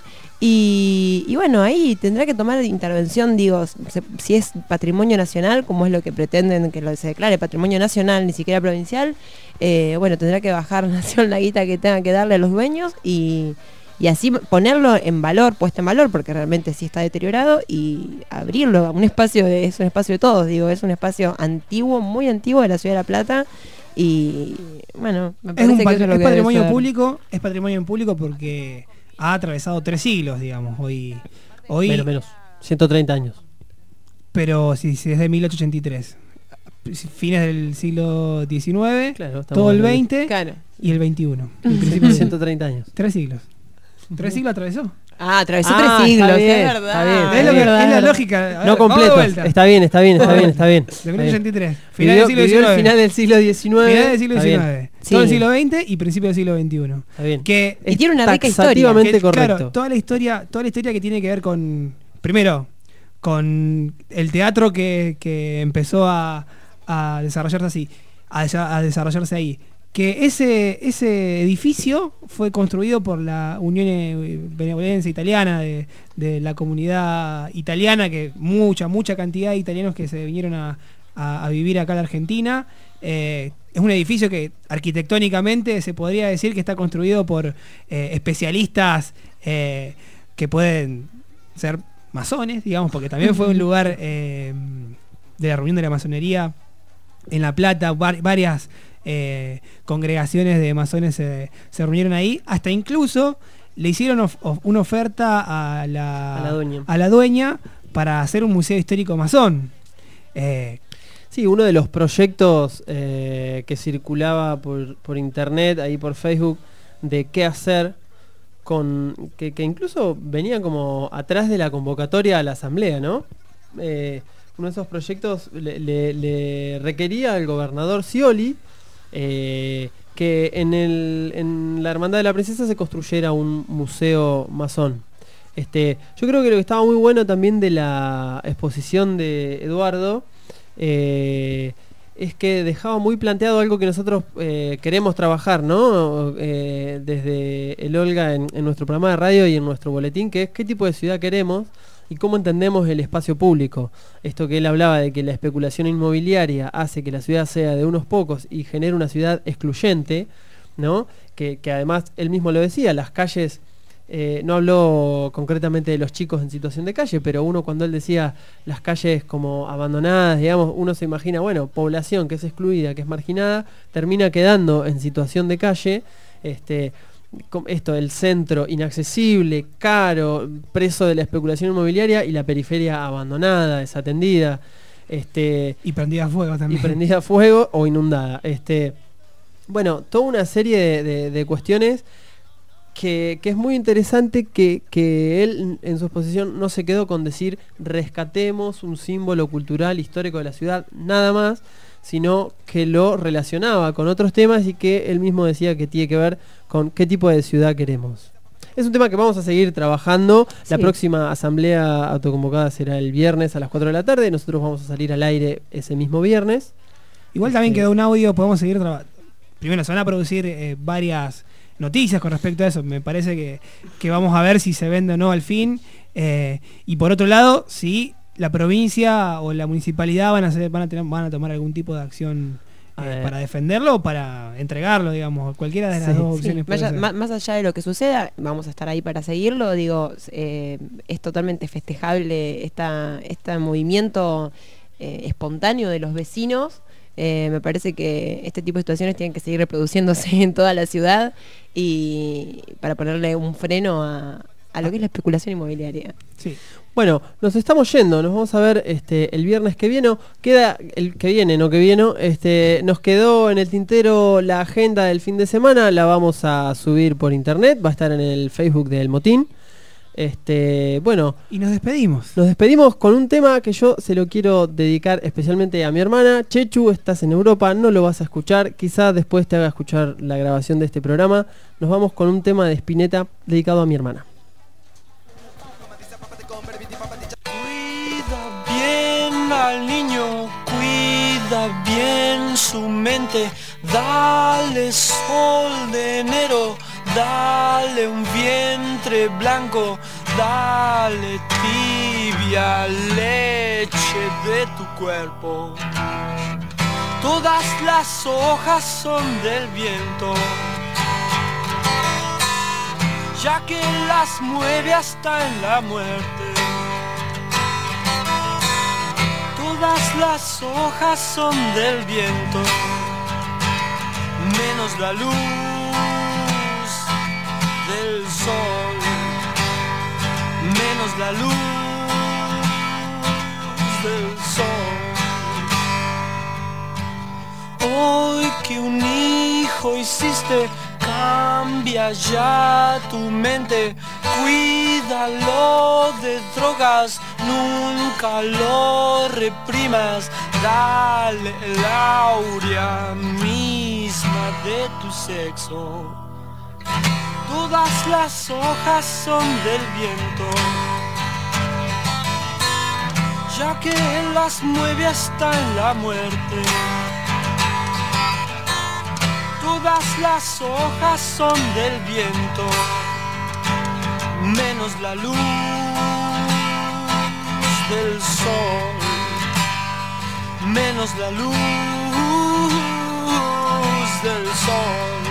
Speaker 3: Y, y bueno, ahí tendrá que tomar intervención, digo, se- si es patrimonio nacional, como es lo que pretenden que lo, se declare patrimonio nacional, ni siquiera provincial, eh, bueno, tendrá que bajar Nación la guita que tenga que darle a los dueños y, y así ponerlo en valor, puesta en valor, porque realmente sí está deteriorado, y abrirlo a un espacio, de, es un espacio de todos, digo, es un espacio antiguo, muy antiguo de la Ciudad de La Plata. Y bueno, me
Speaker 4: Es,
Speaker 3: parece
Speaker 4: un
Speaker 3: que
Speaker 4: pat-
Speaker 3: eso es lo
Speaker 4: es
Speaker 3: que debe
Speaker 4: patrimonio
Speaker 3: ser.
Speaker 4: público, es patrimonio público porque ha atravesado tres siglos, digamos, hoy. hoy
Speaker 2: Menos, menos. ciento treinta años.
Speaker 4: Pero si, si es de mil ochocientos ochenta y tres. Fines del siglo diecinueve,
Speaker 2: Claro, estamos
Speaker 4: todo el
Speaker 2: hablando de-
Speaker 4: veinte
Speaker 3: Claro.
Speaker 4: y el veintiuno. El principio del-
Speaker 2: ciento treinta años.
Speaker 4: Tres siglos. ¿Tres siglos atravesó?
Speaker 3: Ah, atravesó
Speaker 2: Ah,
Speaker 3: tres siglos,
Speaker 2: está bien,
Speaker 3: es verdad.
Speaker 2: está bien, está
Speaker 4: Es, lo que-
Speaker 2: bien.
Speaker 4: es la lógica. A ver,
Speaker 2: No
Speaker 4: vamos de
Speaker 2: completo.
Speaker 4: vuelta.
Speaker 2: Está bien, está bien, está bien, está bien.
Speaker 4: De
Speaker 2: Está
Speaker 4: mil
Speaker 2: bien.
Speaker 4: ochocientos ochenta y tres. Final
Speaker 2: Vivió,
Speaker 4: del siglo
Speaker 2: vivió el
Speaker 4: diecinueve.
Speaker 2: final del siglo diecinueve.
Speaker 4: Final del siglo
Speaker 2: Está bien.
Speaker 4: diecinueve.
Speaker 3: Sí.
Speaker 4: Todo el siglo veinte y principio del siglo veintiuno.
Speaker 2: Está bien.
Speaker 4: Que
Speaker 3: Y tiene una rica historia.
Speaker 2: taxativamente
Speaker 4: que,
Speaker 2: correcto.
Speaker 4: Claro, toda la historia, toda la historia que tiene que ver con, primero, con el teatro que, que empezó a, a desarrollarse así, a, desa- a desarrollarse ahí. Que ese, ese edificio fue construido por la Unión eh, Benevolencia Italiana de, de la comunidad italiana, que mucha, mucha cantidad de italianos que se vinieron a, a- a vivir acá a la Argentina. Eh, es un edificio que arquitectónicamente se podría decir que está construido por eh, especialistas eh, que pueden ser masones, digamos, porque también fue un lugar eh, de la reunión de la masonería en La Plata. Var- varias eh, congregaciones de masones se, se reunieron ahí, hasta incluso le hicieron of- of- una oferta a la,
Speaker 2: A la dueña.
Speaker 4: a la dueña para hacer un museo histórico masón. Eh,
Speaker 2: Sí, uno de los proyectos eh, que circulaba por, por internet, ahí por Facebook, de qué hacer con que, que incluso venía como atrás de la convocatoria a la asamblea, ¿no? Eh, uno de esos proyectos le, le- le requería al gobernador Scioli eh, que en, el, en la Hermandad de la Princesa se construyera un museo masón. Este, yo creo que lo que estaba muy bueno también de la exposición de Eduardo eh, es que dejaba muy planteado algo que nosotros eh, queremos trabajar, ¿no? Eh, desde el Olga en, en nuestro programa de radio y en nuestro boletín, que es qué tipo de ciudad queremos y cómo entendemos el espacio público. Esto que él hablaba de que la especulación inmobiliaria hace que la ciudad sea de unos pocos y genere una ciudad excluyente, ¿no? Que, que además él mismo lo decía, las calles... Eh, no habló concretamente de los chicos en situación de calle, pero uno cuando él decía las calles como abandonadas, digamos, uno se imagina, bueno, población que es excluida, que es marginada, termina quedando en situación de calle, este, com- esto, el centro inaccesible, caro, preso de la especulación inmobiliaria y la periferia abandonada, desatendida, este,
Speaker 4: y prendida a fuego
Speaker 2: y
Speaker 4: también.
Speaker 2: prendida a fuego o inundada. Este, bueno, toda una serie de, de- de cuestiones que, que es muy interesante que, que él en su exposición no se quedó con decir rescatemos un símbolo cultural histórico de la ciudad, nada más, sino que lo relacionaba con otros temas y que él mismo decía que tiene que ver con qué tipo de ciudad queremos. Es un tema que vamos a seguir trabajando. La
Speaker 3: Sí.
Speaker 2: próxima asamblea autoconvocada será el viernes a las cuatro de la tarde. Nosotros vamos a salir al aire ese mismo viernes.
Speaker 4: Igual también
Speaker 2: Este,
Speaker 4: quedó un audio, podemos seguir trabajando. Primero, se van a producir eh, varias noticias con respecto a eso. Me parece que, que vamos a ver si se vende o no al fin. Eh, y por otro lado, si la provincia o la municipalidad van a hacer, van a tener, van a tomar algún tipo de acción eh, para defenderlo o para entregarlo, digamos. Cualquiera de las
Speaker 3: Sí,
Speaker 4: dos
Speaker 3: sí.
Speaker 4: opciones puede
Speaker 3: Más,
Speaker 4: ser.
Speaker 3: más- más allá de lo que suceda, vamos a estar ahí para seguirlo. Digo, eh, es totalmente festejable esta, este movimiento eh, espontáneo de los vecinos. Eh, me parece que este tipo de situaciones tienen que seguir reproduciéndose en toda la ciudad y para ponerle un freno a, a lo que es la especulación inmobiliaria.
Speaker 4: Sí.
Speaker 2: Bueno, nos estamos yendo, nos vamos a ver este el viernes que viene, queda el que viene, no que viene, este nos quedó en el tintero la agenda del fin de semana, la vamos a subir por internet, va a estar en el Facebook del Motín. Este, bueno,
Speaker 4: y nos despedimos.
Speaker 2: Nos despedimos con un tema que yo se lo quiero dedicar especialmente a mi hermana. Chechu, estás en Europa, no lo vas a escuchar, quizás después te haga escuchar la grabación de este programa. Nos vamos con un tema de Spinetta dedicado a mi hermana.
Speaker 17: Cuida bien al niño, cuida bien su mente, dale sol de enero, dale un vientre blanco, dale tibia leche de tu cuerpo. Todas las hojas son del viento, ya que las mueve hasta en la muerte. Todas las hojas son del viento, menos la luz del sol, menos la luz del sol. Hoy que un hijo hiciste, cambia ya tu mente, cuídalo de drogas, nunca lo reprimas, dale el aurea misma de tu sexo. Todas las hojas son del viento, ya que él las mueve hasta en la muerte. Todas las hojas son del viento, menos la luz del sol, menos la luz del sol.